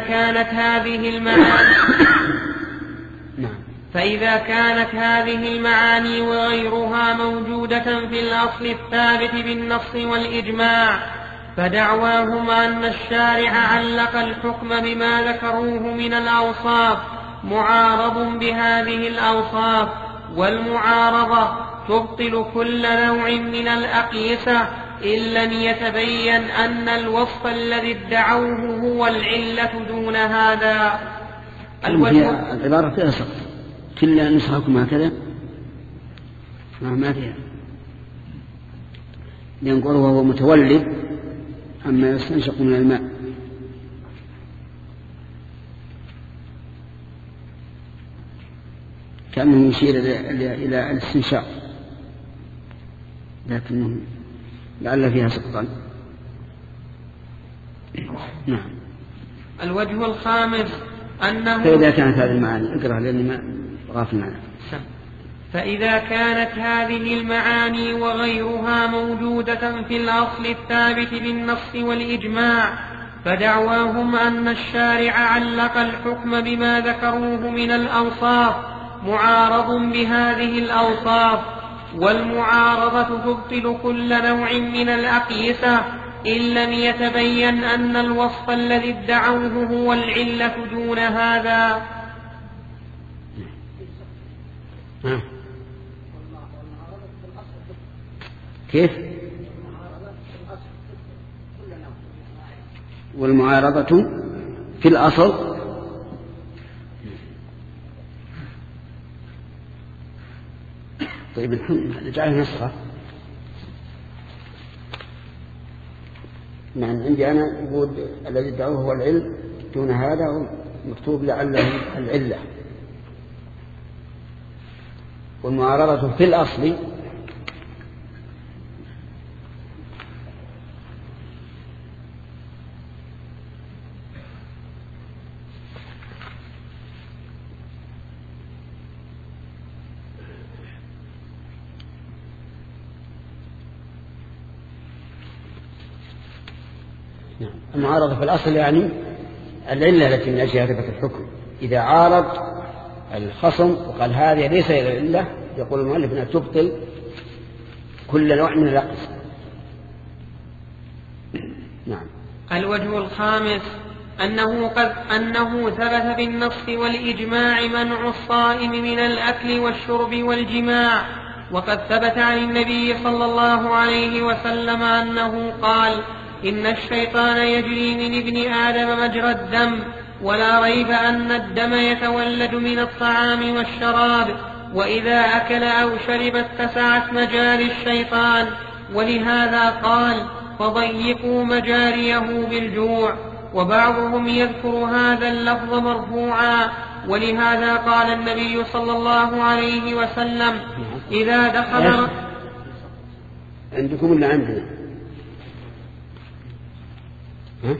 كانت هذه المعاني وغيرها موجودة في الأصل الثابت بالنص والإجماع، فدعواهم أن الشارع علق الحكم بما ذكروه من الأوصاف معارض بهذه الأوصاف، والمعارضة تبطل كل نوع من الأقيسة إن لم يتبين أن الوصف الذي ادعوه هو العلة دون هذا. العبارة فيها سقط، كل نسخكم هكذا ما فيها، ينقل وهو متولد عما يستنشق من الماء. كأنه يشير إلى الاستنشاق، لكنه لعل فيها سقطا. نعم. الوجه الخامس أنه فإذا كانت هذه المعاني اقرأ لأني ما غافل معنا. فإذا كانت هذه المعاني وغيرها موجودة في الأصل الثابت بالنص والإجماع، فدعواهم أن الشارع علق الحكم بما ذكروه من الأوصاف معارض بهذه الأوصاف، والمعارضة تبطل كل نوع من الأقيسة إن لم يتبين أن الوصف الذي ادعوه هو العلة دون هذا. كيف؟ والمعارضة في الأصل طيب نجعل نسخة من عندي أنا يقول الذي ادعوه هو العلم دون هذا مكتوب لعله العلة. والمعارضة في الأصل المعارضة في الأصل يعني العلة التي من أجلها ثبت الحكم. إذا عارض الخصم وقال هذه ليس العلة يقول المؤلف أنها تبطل كل نوع من الأقصى. نعم. الوجه الخامس أنه ثبت بالنص والإجماع منع الصائم من الأكل والشرب والجماع. وقد ثبت عن النبي صلى الله عليه وسلم أنه قال: إن الشيطان يجري من ابن آدم مجرى الدم، ولا ريب أن الدم يتولد من الطعام والشراب، وإذا أكل أو شرب اتسعت مجاري الشيطان. ولهذا قال: فضيقوا مجاريه بالجوع. وبعضهم يذكر هذا اللفظ مرفوعا، ولهذا قال النبي صلى الله عليه وسلم: إذا دخل عندكم اللي عندنا أن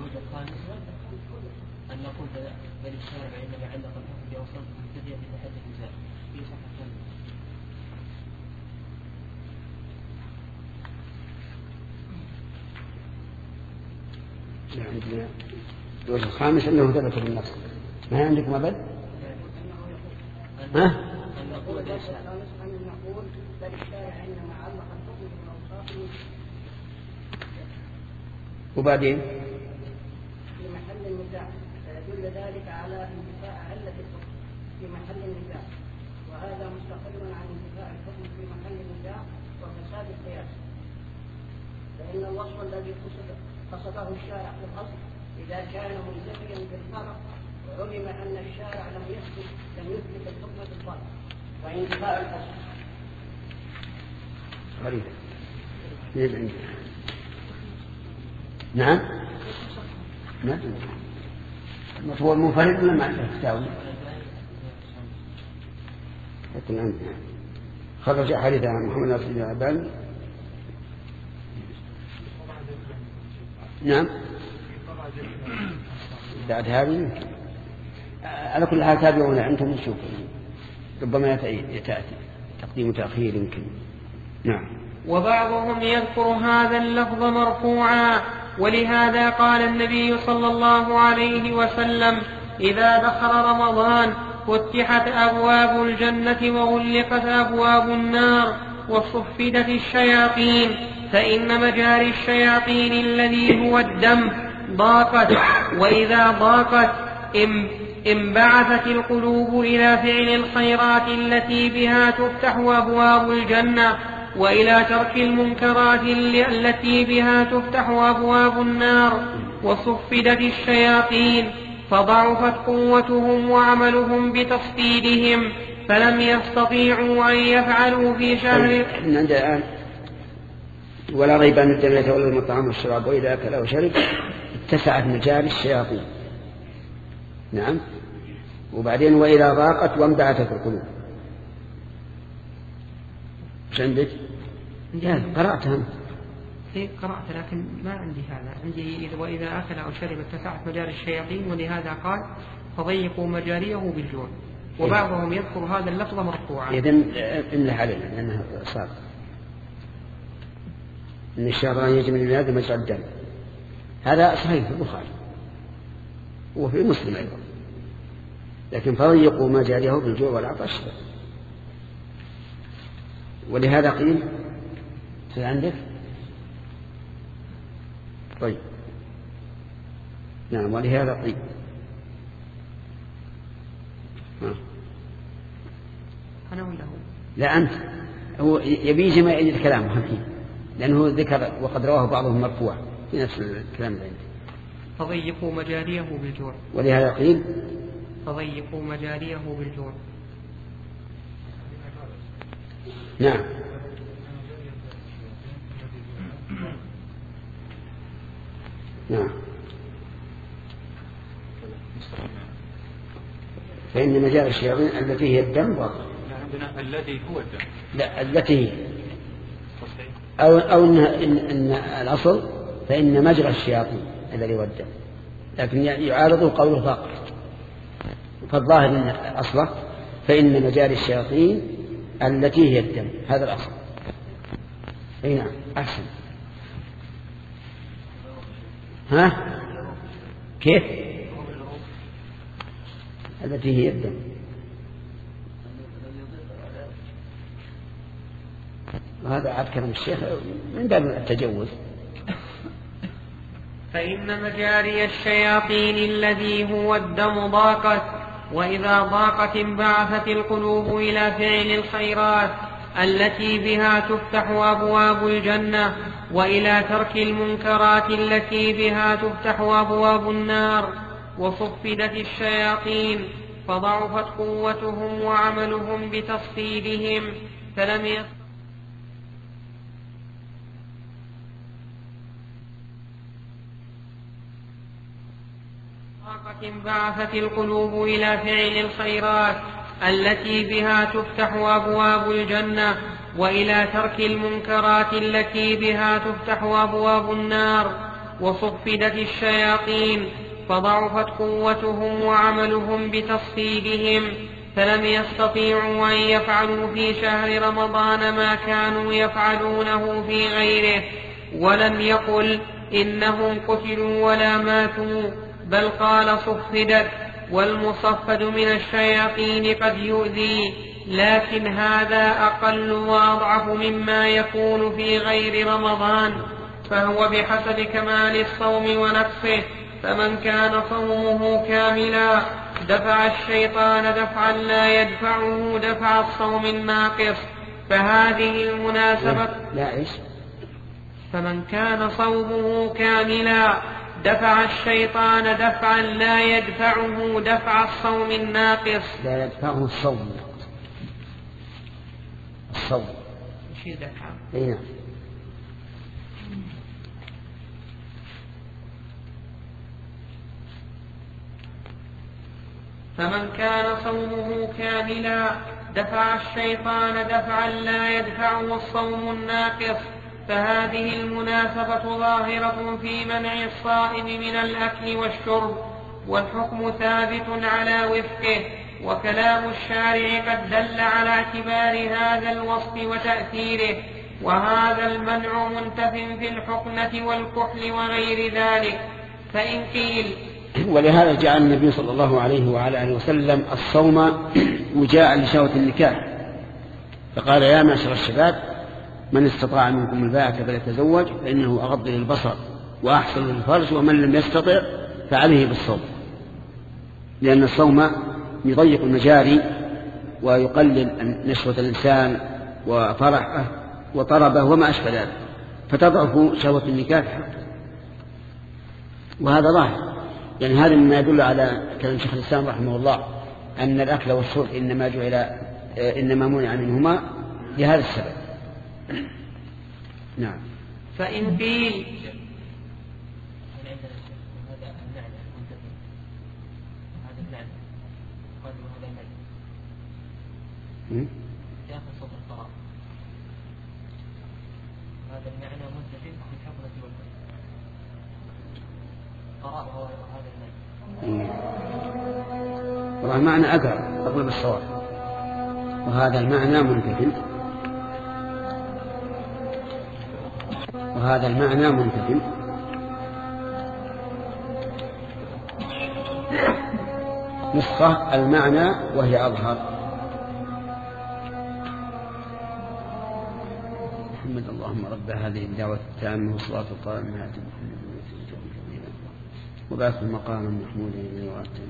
نقول بل الشارع إنما علق الحكم بأوصاف مبتدئة بتحدث النساء في صفحة كاملة. عندنا الوجه الخامس أنه ثبت بالنص. ما عندكم أبد؟ ها؟ أن نقول بل الشارع إنما علق الحكم بأوصاف وبعدين في محل النزاع، فيدل ذلك على انتفاء علة الحكم في محل النزاع، وهذا مستقل عن انتفاء الحكم في محل النزاع وفساد القياس. فإن الوصف الذي قصده الشارع في الأصل إذا كان منتفيا بالفرق وعلم أن الشارع لم يثبت الحكم في الفرق وانتفاء الأصل غريبة. نعم. هو المنفرد ولا مع التساوي؟ خرج حديث عن محمد ناصر بن الألباني. نعم. بعد هذه على كل حال تابعون أنتم نشوف ربما يتأتي تقديم تأخير يمكن. نعم. وبعضهم يذكر هذا اللفظ مرفوعا، ولهذا قال النبي صلى الله عليه وسلم: إذا دخل رمضان فتحت أبواب الجنة وغلقت أبواب النار وصفدت الشياطين، فإن مجاري الشياطين الذي هو الدم ضاقت، وإذا ضاقت انبعثت القلوب إلى فعل الخيرات التي بها تفتح أبواب الجنة، وإلى ترك المنكرات التي بها تفتح أبواب النار وصفدت الشياطين، فضعفت قوتهم وعملهم بتصفيدهم، فلم يستطيعوا أن يفعلوا في شهر. الآن ولا ريب أن الدم يتولد من الطعام والشراب، وإذا أكل أو شرب اتسعت مجاري الشياطين. نعم. وبعدين وإذا ضاقت وانبعثت القلوب. ايش عندك؟ قرأتها إيه قرأت، لكن ما عندي هذا. عندي وإذا أكل أو شرب اتسعت مجاري الشياطين، ولهذا قال: فضيقوا مجاريه بالجوع. وبعضهم يذكر هذا اللفظ مرفوعا. إذن إملح علينا لأنه صار إن الشيطان يجري من ابن آدم مجرى الدم. هذا صحيح في البخاري وفي مسلم أيضا، لكن فضيقوا مجاريه بالجوع والعطش. ولهذا قيل في عندك. طيب. نعم. ولهذا قيل. أنا ولا هو؟ لا أنت. هو يبي جمع الكلام الحين لأنه ذكر وقد رواه بعضهم مرفوع في نفس الكلام اللي عندي. فضيقوا مجاريه بالجوع. ولهذا قيل فضيقوا مجاريه بالجوع. نعم. نعم. فإن مجال الشياطين التي هي الدم باطل. عندنا الذي هو الدم. لا التي هي أو إن الأصل فإن مجرى الشياطين الذي هو الدم، لكن يعارضه قوله فقط، فالظاهر أن أصله فإن مجال الشياطين التي هي الدم، هذا الأصل. أي نعم أحسن. ها كيف التي هي الدم؟ وهذا عاد كلام الشيخ من باب التجوز. فإن مجاري الشياطين الذي هو الدم ضاقت، وإذا ضاقت انبعثت القلوب إلى فعل الخيرات التي بها تفتح أبواب الجنة، وإلى ترك المنكرات التي بها تفتح أبواب النار. وصفدت الشياطين فضعفت قوتهم وعملهم بتصفيدهم، فلم انبعثت القلوب إلى فعل الخيرات التي بها تفتح أبواب الجنة، وإلى ترك المنكرات التي بها تفتح أبواب النار. وصفدت الشياطين فضعفت قوتهم وعملهم بتصفيدهم، فلم يستطيعوا أن يفعلوا في شهر رمضان ما كانوا يفعلونه في غيره. ولم يقل إنهم قتلوا ولا ماتوا، بل قال صفدت. والمصفد من الشياطين قد يؤذي، لكن هذا أقل وأضعف مما يكون في غير رمضان، فهو بحسب كمال الصوم ونقصه. فمن كان صومه كاملا دفع الشيطان دفعا لا يدفعه دفع الصوم الناقص، فهذه المناسبة. فمن كان صومه كاملا دفع الشيطان دفعا لا يدفعه دفع الصوم الناقص. لا يدفعه الصوم مش يدفع. نعم. فمن كان صومه كاملا دفع الشيطان دفعا لا يدفعه الصوم الناقص، فهذه المناسبة ظاهرة في منع الصائم من الأكل والشرب، والحكم ثابت على وفقه. وكلام الشارع قد دل على اعتبار هذا الوصف وتأثيره، وهذا المنع منتف في الحقنة والكحل وغير ذلك. فإن قيل ولهذا جعل النبي صلى الله عليه وعلى آله وسلم الصوم وجاء لشهوة النكاح، فقال يا معشر الشباب من استطاع منكم الباءة فليتزوج فإنه أغض للبصر وأحسن للفرج، ومن لم يستطع فعليه بالصوم، لأن الصوم يضيق المجاري ويقلل نشوة الإنسان وفرحه وطربه وما أشبه ذلك، فتضعف شهوة النكاح. وهذا ظاهر، يعني هذا مما يدل على كلام شيخ الإسلام رحمه الله أن الأكل والشرب إنما منع منهما لهذا السبب. نعم. فإن قيل داخل صوت القراء، هذا المعنى منتفي في الحقنة والكحل. قراء وهو هذا المعنى. والله معنى أقرب الصواب، وهذا المعنى منتفي، وهذا المعنى منتفي. نسخة المعنى وهي أظهر. محمد اللهم رب هذه الدعوة التامة والصلاة القائمة على محمد وبعث المقام المحمود الذي وعدته.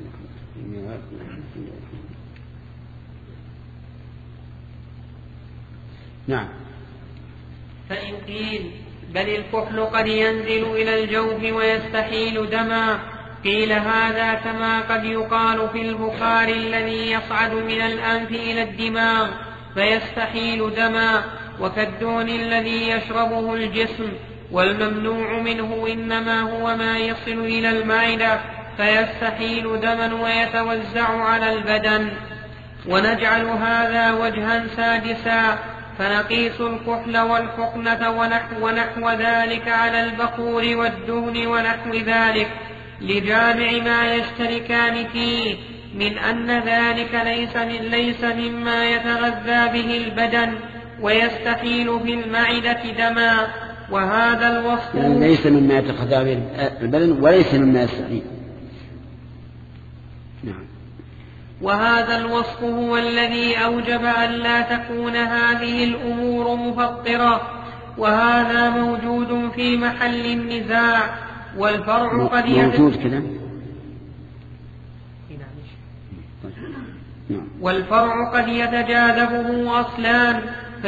نعم. فإن قيل بل الكحل قد ينزل إلى الجوف ويستحيل دما، قيل هذا كما قد يقال في البخار الذي يصعد من الأنف إلى الدماغ فيستحيل دما، وكالدهن الذي يشربه الجسم والممنوع منه إنما هو ما يصل إلى المعدة فيستحيل دما ويتوزع على البدن. ونجعل هذا وجها سادسا فنقيس الكحل والحقنة ونحو ذلك على البخور والدهن ونحو ذلك لجامع ما يشتركان فيه من أن ذلك ليس مما يتغذى به البدن ويستحيل في المعدة دما. وهذا الوصف يعني ليس مما يتغذى به البدن وليس مما يستحيل. نعم. وهذا الوصف هو الذي أوجب أن لا تكون هذه الأمور مفطرة، وهذا موجود في محل النزاع. والفرع قد موجود كذا. والفرع قد يتجاذبه أصلان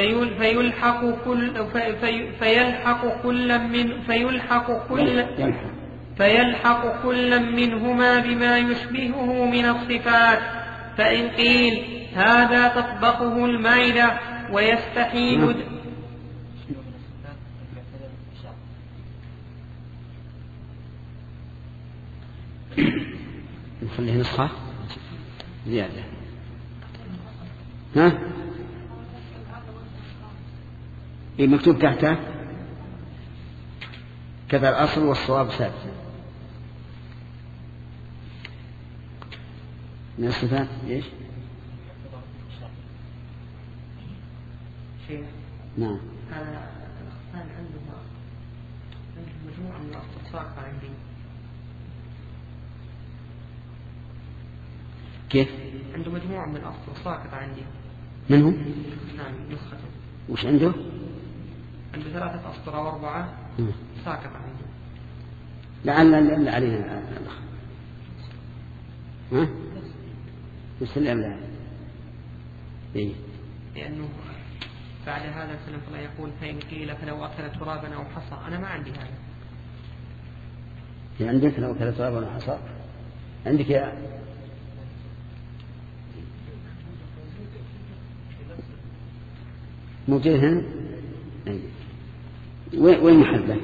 فيلحق كلا منهما بما يشبهه من الصفات. فإن قيل هذا تطبقه المعدة ويستحيل نخليه نسخة زيادة. ها؟ إيه مكتوب تحته كذا الأصل والصواب ثابت. من الصفات إيش؟ شيخ. نعم. هذا الأخوان عنده مجموعة من الأخطاء عندي. كيف؟ عنده مجموعة من الأخطاء ساقطة عندي. من هو؟ نعم نسخته. وش عنده؟ عنده 3 أسطر أو 4 ساقطة عندي. لعل علينا ها؟ وسلم لا. إيه. لأنه بعد هذا سلم الله يقول فإن قيل فلو أكل ترابا أو حصى. أنا ما عندي هذا. عندك لو أكل ترابا أو حصى؟ عندك يا موجود هنا. وين محله؟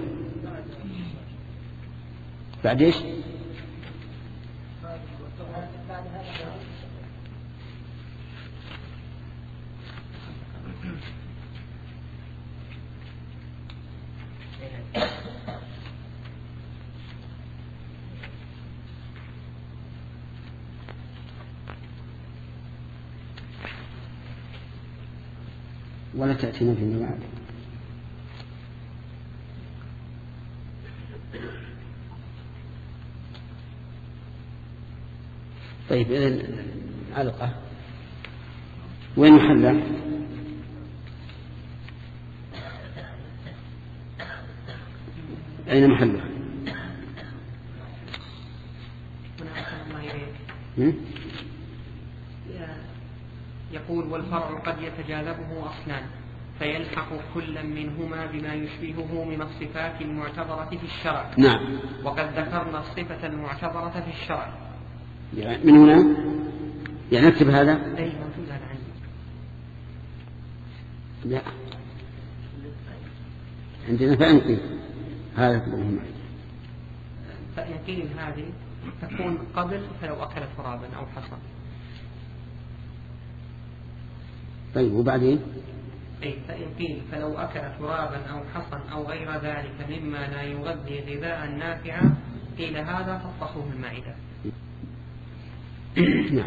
بعد ايش؟ ولا تأتينا في الميعاد. طيب إذن علقة وين محلها؟ أين محلها؟ يقول والفرع قد يتجاذبه أصلان فيلحق كل منهما بما يشبهه من الصفات المعتبرة في الشرع. نعم. وقد ذكرنا الصفة المعتبرة في الشرع. يعني من هنا يعني نكتب هذا. أي موجود هذا عندي. لا عندنا فإن هذا مهم. فإن قيل هذه تكون قبل فلو أكل ترابا أو حصى. طيب وبعدين؟ أي فإن قيل فلو أكل ترابا أو حصى أو غير ذلك مما لا يغذي غذاء نافعا قيل هذا تطبخه المعدة. نعم.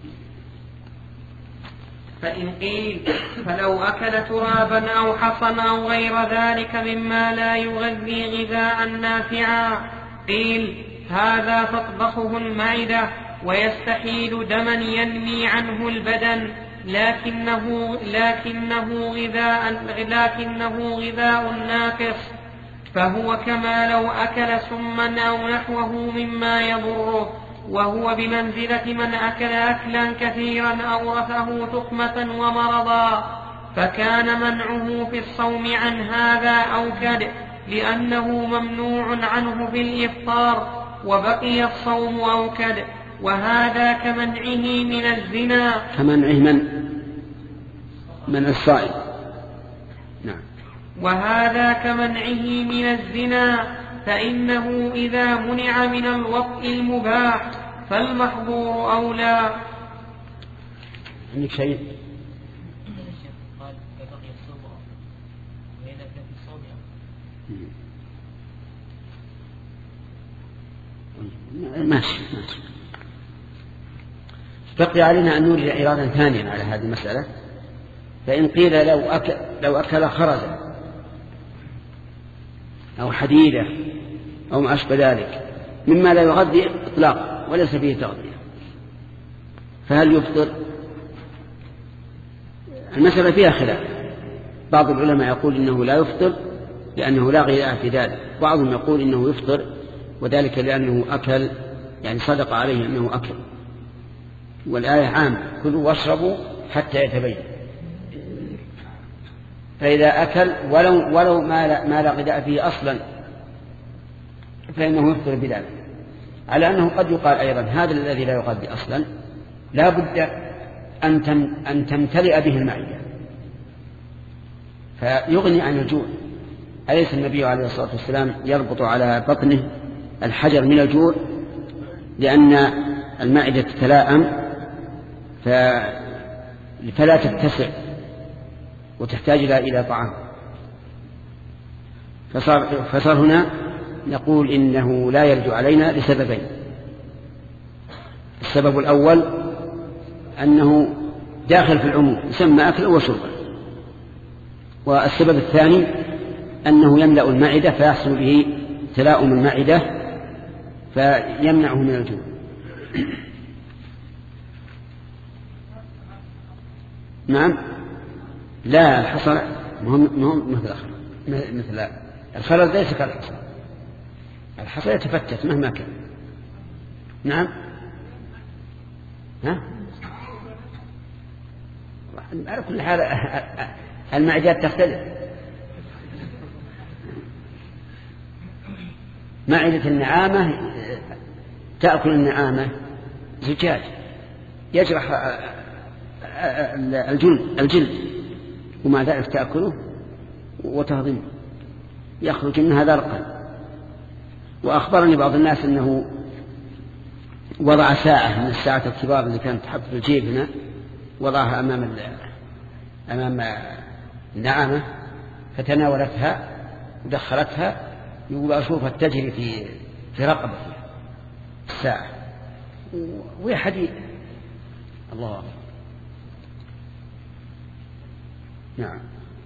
فإن قيل فلو أكل ترابا أو حصى أو غير ذلك مما لا يغذي غذاء نافعا قيل هذا تطبخه المعدة ويستحيل دما ينمي عنه البدن لكنه غذاء ناقص فهو كما لو أكل سما أو نحوه مما يضره وهو بمنزلة من أكل أكلا كثيرا أورثه تخمة ومرضا فكان منعه في الصوم عن هذا أوكد لأنه ممنوع عنه في الإفطار وبقي الصوم أوكد وهذا كمنعه من الزنا كمنعه من الصائم. نعم. وهذا كمنعه من الزنا، فإنه إذا منع من الوطء المباح فالمحظور أولى. عندك شيء؟ قال فبقي الصوم وإذا كان في الصوم ماشي. بقي علينا أن نورد إرادا ثانيا على هذه المسألة. فإن قيل لو أكل خرزا أو حديدة أو ما أشبه ذلك مما لا يغذي إطلاقا وليس فيه تغذية فهل يفطر؟ المسألة فيها خلاف. بعض العلماء يقول إنه لا يفطر لأنه لا غذاء في ذلك، بعضهم يقول إنه يفطر وذلك لأنه أكل، يعني صدق عليه أنه أكل، والآية عامة كلوا واشربوا حتى يتبين. فإذا أكل ولو ما لا غذاء فيه أصلا فإنه يفطر بذلك، على أنه قد يقال أيضا هذا الذي لا يغذي أصلا لا بد أن تمتلئ به المعدة فيغني عن الجوع. أليس النبي عليه الصلاة والسلام يربط على بطنه الحجر من الجوع لأن المعدة تتلائم فلا تتسع وتحتاج إلى طعام. فصار هنا نقول إنه لا يرجع علينا لسببين. السبب الأول أنه داخل في العموم يسمى أكلا وشربا، والسبب الثاني أنه يملأ المعدة فيحصل به تلاؤم المعدة فيمنعه من الجوع. نعم. لا الحصى مهم مثل الخرز ليس كالحصى، الحصى يتفتت مهما كان. نعم. على كل حال المعدات تختلف. معدة النعامة تأكل النعامة زجاج يجرح الجلد ومع ذلك تأكله وتهضمه يخرج منها ذرقا. وأخبرني بعض الناس أنه وضع ساعة من الساعات الكبار اللي كانت تحط في الجيب هنا، وضعها أمام النعامة فتناولتها ودخلتها، يقول أشوفها تجري في رقبتها الساعة وهي حديد. الله أكبر. نعم.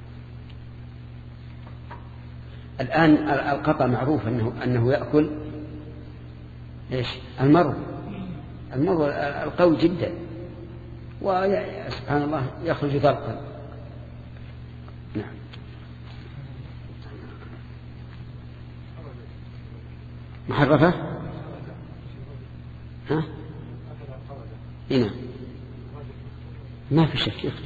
الآن القطع معروف أنه يأكل إيش؟ المرء القوي جدا، وسبحان الله يخرج ذرقا. نعم. محرفة؟ ها؟ هنا ما في شك يخطئ.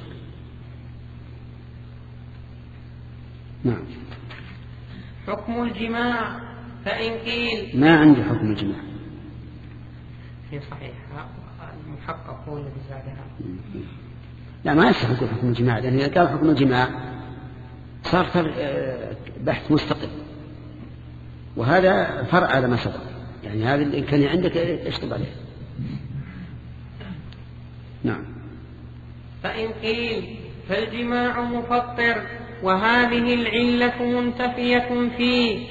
نعم. حكم الجماع، فإن قيل ما عندي حكم الجماع في صحيح المحقق هو الذي زادها. لا ما يصح يكون حكم الجماع، لأن إذا كان حكم الجماع صار بحث مستقل، وهذا فرع على ما سبق. يعني هذا اللي كان عندك اشطب عليه. نعم. فإن قيل فالجماع مفطر وهذه العلة منتفية فيه.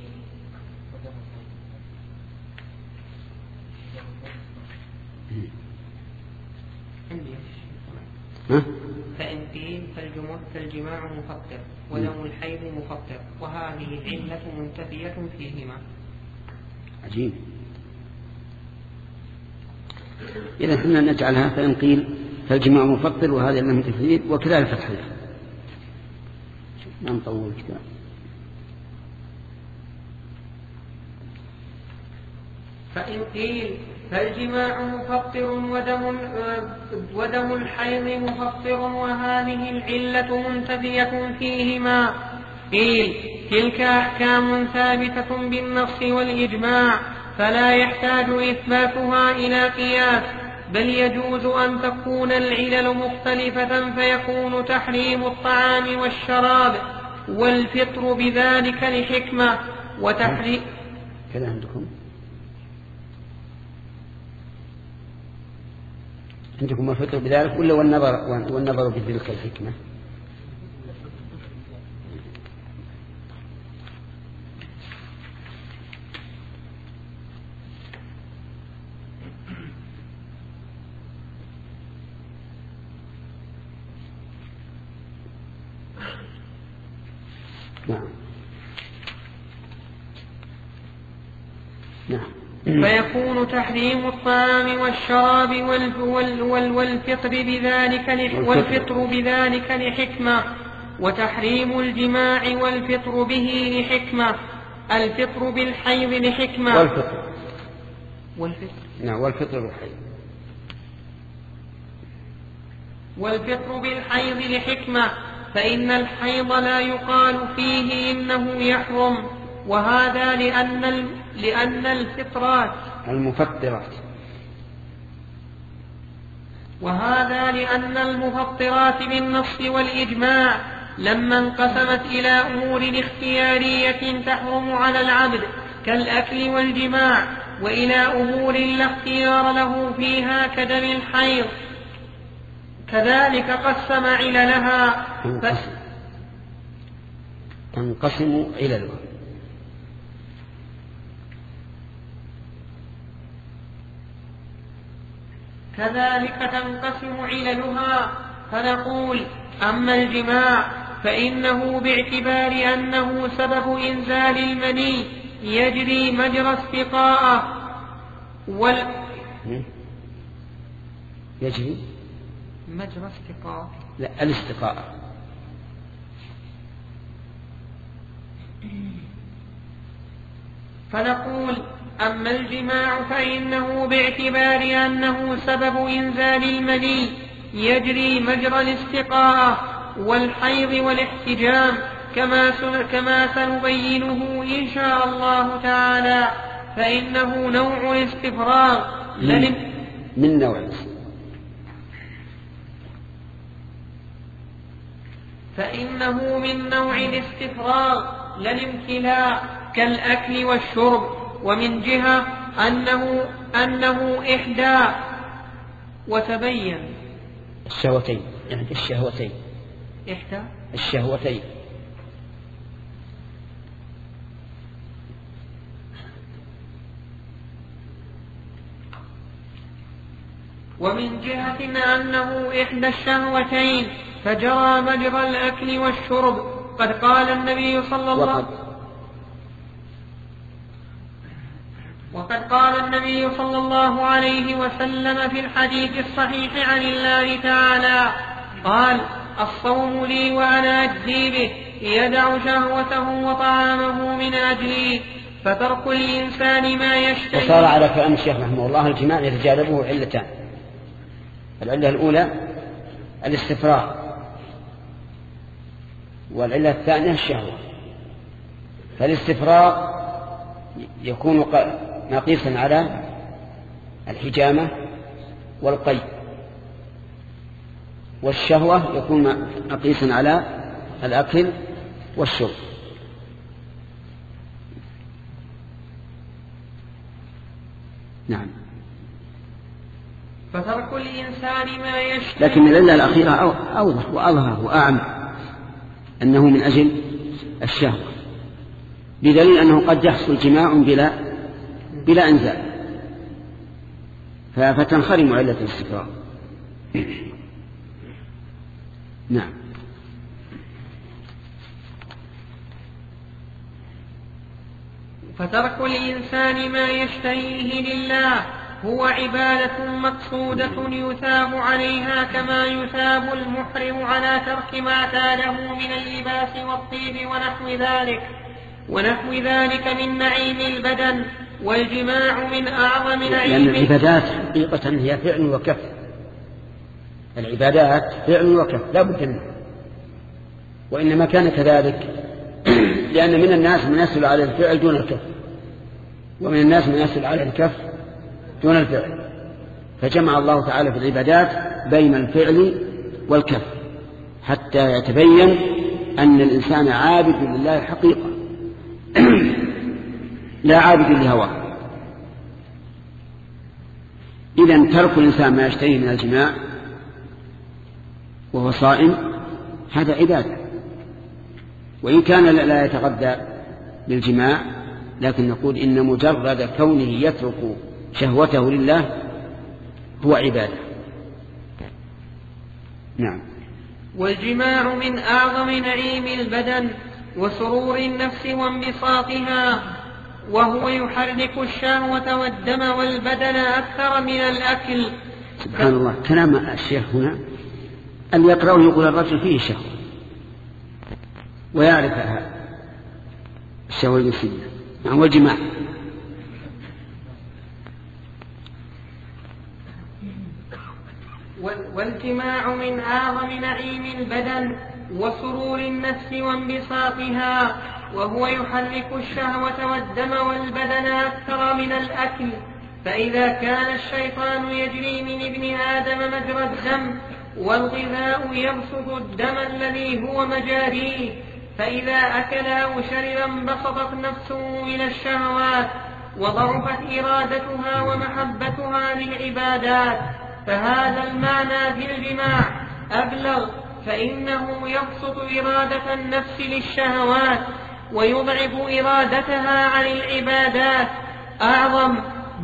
فإن قيل فالجماع مفطر ودم الحيض مفطر وهذه العلة منتفية فيهما. عجيب. إذا كنا نجعلها فإن قيل فالجماع مفطر وهذه العلة منتفية وكذلك فتحها. ما نطول الكتاب. فإن قيل فالجماع مفطر ودم الحيض مفطر وهذه العلة منتفية فيهما، قيل تلك أحكام ثابتة بالنص والإجماع فلا يحتاج إثباتها إلى قياس، بل يجوز أن تكون العلل مختلفة فيكون تحريم الطعام والشراب والفطر بذلك لحكمة وتحريم. كذا عندكم الفطر بذلك ولا والنظر بتلك الحكمة؟ نعم. فيكون تحريم الطعام والشراب والفطر بذلك لحكمة، وتحريم الجماع والفطر به لحكمة. الفطر بالحيض لحكمة. والفطر بالحيض لحكمة، فإن الحيض لا يقال فيه إنه يحرم، وهذا لأن الفطرات المفطرات بالنص والإجماع لما انقسمت إلى أمور اختيارية تحرم على العبد كالأكل والجماع، وإلى أمور لا اختيار له فيها كدم الحيض، كذلك قسم عللها. تنقسم عللها. كذلك تنقسم عللها، فنقول: أما الجماع فإنه باعتبار أنه سبب إنزال المني يجري مجرى استقاءه يجري مجرى استقاء لا الاستقاء. فنقول: أما الجماع فإنه باعتبار أنه سبب إنزال المني يجري مجرى الاستقاء والحيض والاحتجام كما سنبينه إن شاء الله تعالى، فإنه نوع الاستفراغ فإنه من نوع الاستفراغ لا الامتلاء كالأكل والشرب، ومن جهة أنه إحدى. وتبين الشهوتين، يعني الشهوتين إحدى الشهوتين. ومن جهة أنه إحدى الشهوتين فجرى مجرى الأكل والشرب. قد قال النبي صلى الله عليه وسلم في الحديث الصحيح عن الله تعالى قال: الصوم لي وأنا أجزي به، يدع شهوته وطعامه من أجلي. فترك الإنسان ما يشتهي. وصار على كلام الشيخ رحمه الله الجماع يتجانبه علتان: العلة الأولى الاستفراغ، والعلة الثانية الشهوة. فالاستفراغ يكون نقيسا على الحجامة والقي، والشهوة يكون نقيسا على الأكل والشرب. نعم. فترك الإنسان ما يشتهي. لكن العلة الأخيرة أوضح وأظهر وأعم، أنه من أجل الشهوة، بدليل أنه قد يحصل جماع بلا إنزال، فتنخرم علة الاستفراغ. نعم. فترك الإنسان ما يشتهيه لله هو عبادة مقصودة يثاب عليها كما يثاب المحرم على ترك ما اعتاده من اللباس والطيب ونحو ذلك من نعيم البدن. والجماع من أعظم نعيم. لأن العبادات حقيقة هي فعل وكف. العبادات فعل وكف لا بد منه، وإنما كان كذلك لأن من الناس من يسهل على الفعل دون الكف، ومن الناس من يسهل على الكف دون الفعل، فجمع الله تعالى في العبادات بين الفعل والكف حتى يتبين أن الإنسان عابد لله حقيقة لا عابد لهواه. إذن ترك الإنسان ما يشتهيه من الجماع وهو صائم هذا عبادة، وإن كان لا يتغذى بالجماع، لكن نقول إن مجرد كونه يترك شهوته لله هو عبادة. نعم. والجماع من أعظم نعيم البدن وسرور النفس وانبساطها، وهو يحرك الشهوة والدم والبدن أكثر من الأكل. سبحان الله، كلام الشيخ هنا اللي يقرأه يقول الرجل فيه شهوة ويعرفها الشهوة الجنسية هو الجماع. والجماع من أعظم نعيم البدن وسرور النفس وانبساطها، وهو يحرك الشهوة والدم والبدن أكثر من الأكل. فإذا كان الشيطان يجري من ابن آدم مجرى الدم، والغذاء يبسط الدم الذي هو مجاريه، فإذا أكل أو شرب انبسطت نفسه إلى الشهوات وضعفت إرادتها ومحبتها للعبادات. فهذا المعنى في الجماع أبلغ، فإنه يبسط إرادة النفس للشهوات ويضعف إرادتها عن العبادات أعظم،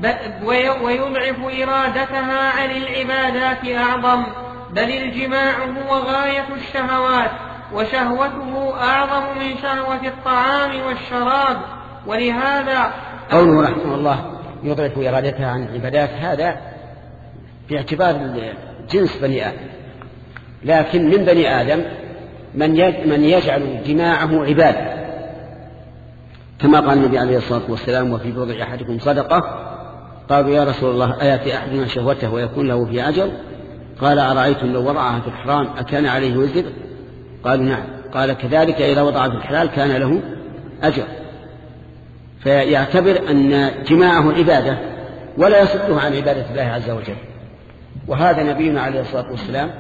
بل الجماع هو غاية الشهوات، وشهوته أعظم من شهوة الطعام والشراب. ولهذا قوله رحمه الله يضعف إرادتها عن العبادات، هذا باعتبار جنس بني آدم، لكن من بني آدم من يجعل جماعه عبادة، كما قال النبي عليه الصلاة والسلام: وفي بضع أحدكم صدقة. قالوا: يا رسول الله، أيأتي أحدنا شهوته ويكون له في أجر؟ قال: أرأيتم لو وضعها في الحرام أكان عليه وزر؟ قالوا: نعم. قال: كذلك إذا وضع في الحلال كان له أجر. فيعتبر أن جماعه عبادة ولا يصده عن عبادة الله عز وجل. وهذا نبينا عليه الصلاة والسلام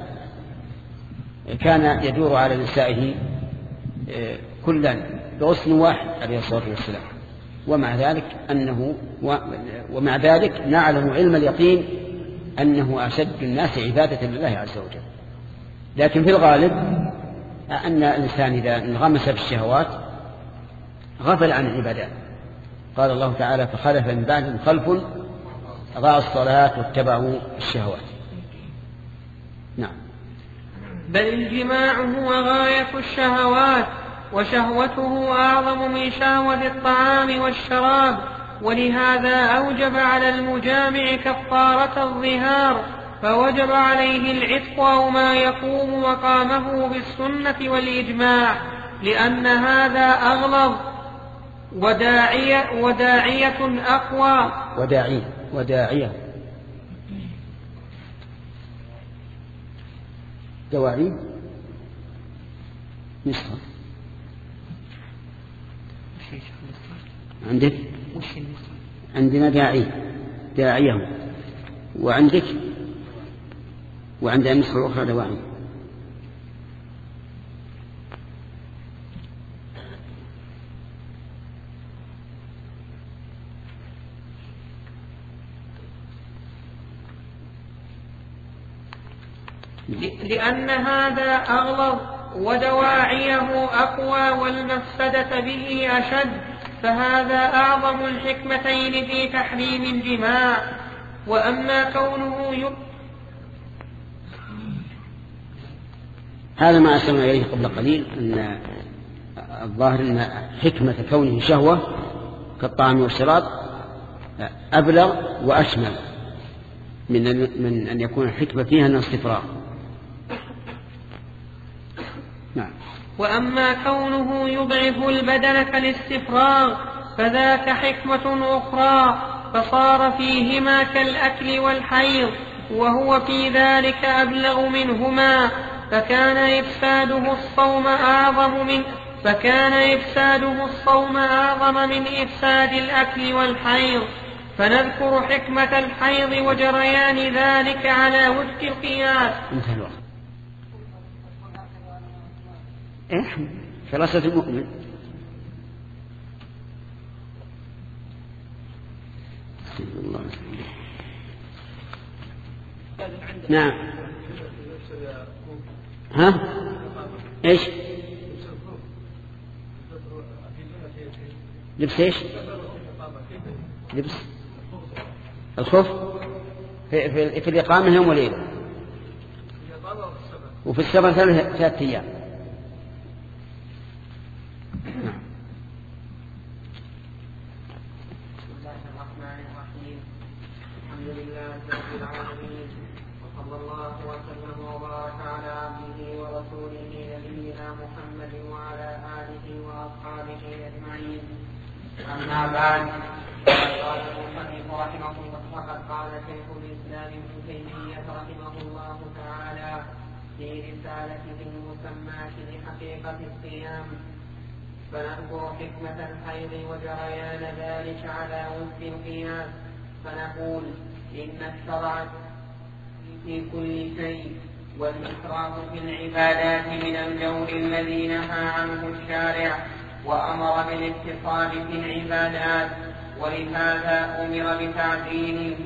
كان يدور على نسائه كلا بغسل واحد عليه الصلاة والسلام، ومع ذلك نعلم علم اليقين أنه أشد الناس عبادة لله عز وجل. لكن في الغالب أن الإنسان إذا انغمس في الشهوات غفل عن العبادات. قال الله تعالى: فخلف من بعدهم خلف أضاعوا الصلاة واتبعوا الشهوات. نعم. بل الجماع هو غاية الشهوات، وشهوته أعظم من شهوة الطعام والشراب. ولهذا أوجب على المجامع كفارة الظهار، فوجب عليه العتق أو ما يقوم مقامه بالسنة والإجماع، لأن هذا أغلظ وداعية أقوى. وداعية دواعي نصف عندك؟ عندنا داعية، وعندك وعند النسخة الأخرى دواعي. لأن هذا أغلظ ودواعيه أقوى والمفسدة به أشد، فهذا أعظم الحكمتين في تحريم الجماع. وأما كونه هذا ما أشرنا إليه قبل قليل، أن الظاهر أن حكمة كونه شهوة كالطعام والشراب أبلغ وأشمل من أن يكون الحكمة فيها أن استفراغ. نعم. وأما كونه يضعف البدن كالاستفراغ فذاك حكمة أخرى، فصار فيهما كالأكل والحيض، وهو في ذلك أبلغ منهما، فكان إفساده الصوم أعظم من إفساد الأكل والحيض. فنذكر حكمة الحيض وجريان ذلك على وفق القياس. انتهى الوقت. حراسة المؤمن. الله. نعم. ها؟ ايش؟ لبس ايش؟ لبس الخف في الإقامة يوم وليلة، وفي السفر 3 أيام. بسم الله الرحمن الرحيم. الحمد لله رب العالمين، وصلى الله وسلم وبارك على عبده ورسوله نبينا محمد وعلى آله وأصحابه أجمعين. أما بعد، قال المصنف رحمه الله، وقد قال شيخ الإسلام ابن تيمية رحمه الله تعالى في رسالته المسماة بحقيقة الصيام، فنذكر حكمة الحيض وجريان ذلك على وفق القياس، فنقول إن الشرع في كل شيء، والإسراف في العبادات من الجور الذي نهى عنه الشارع وأمر بالاقتصاد في العبادات، ولهذا أمر بتعديل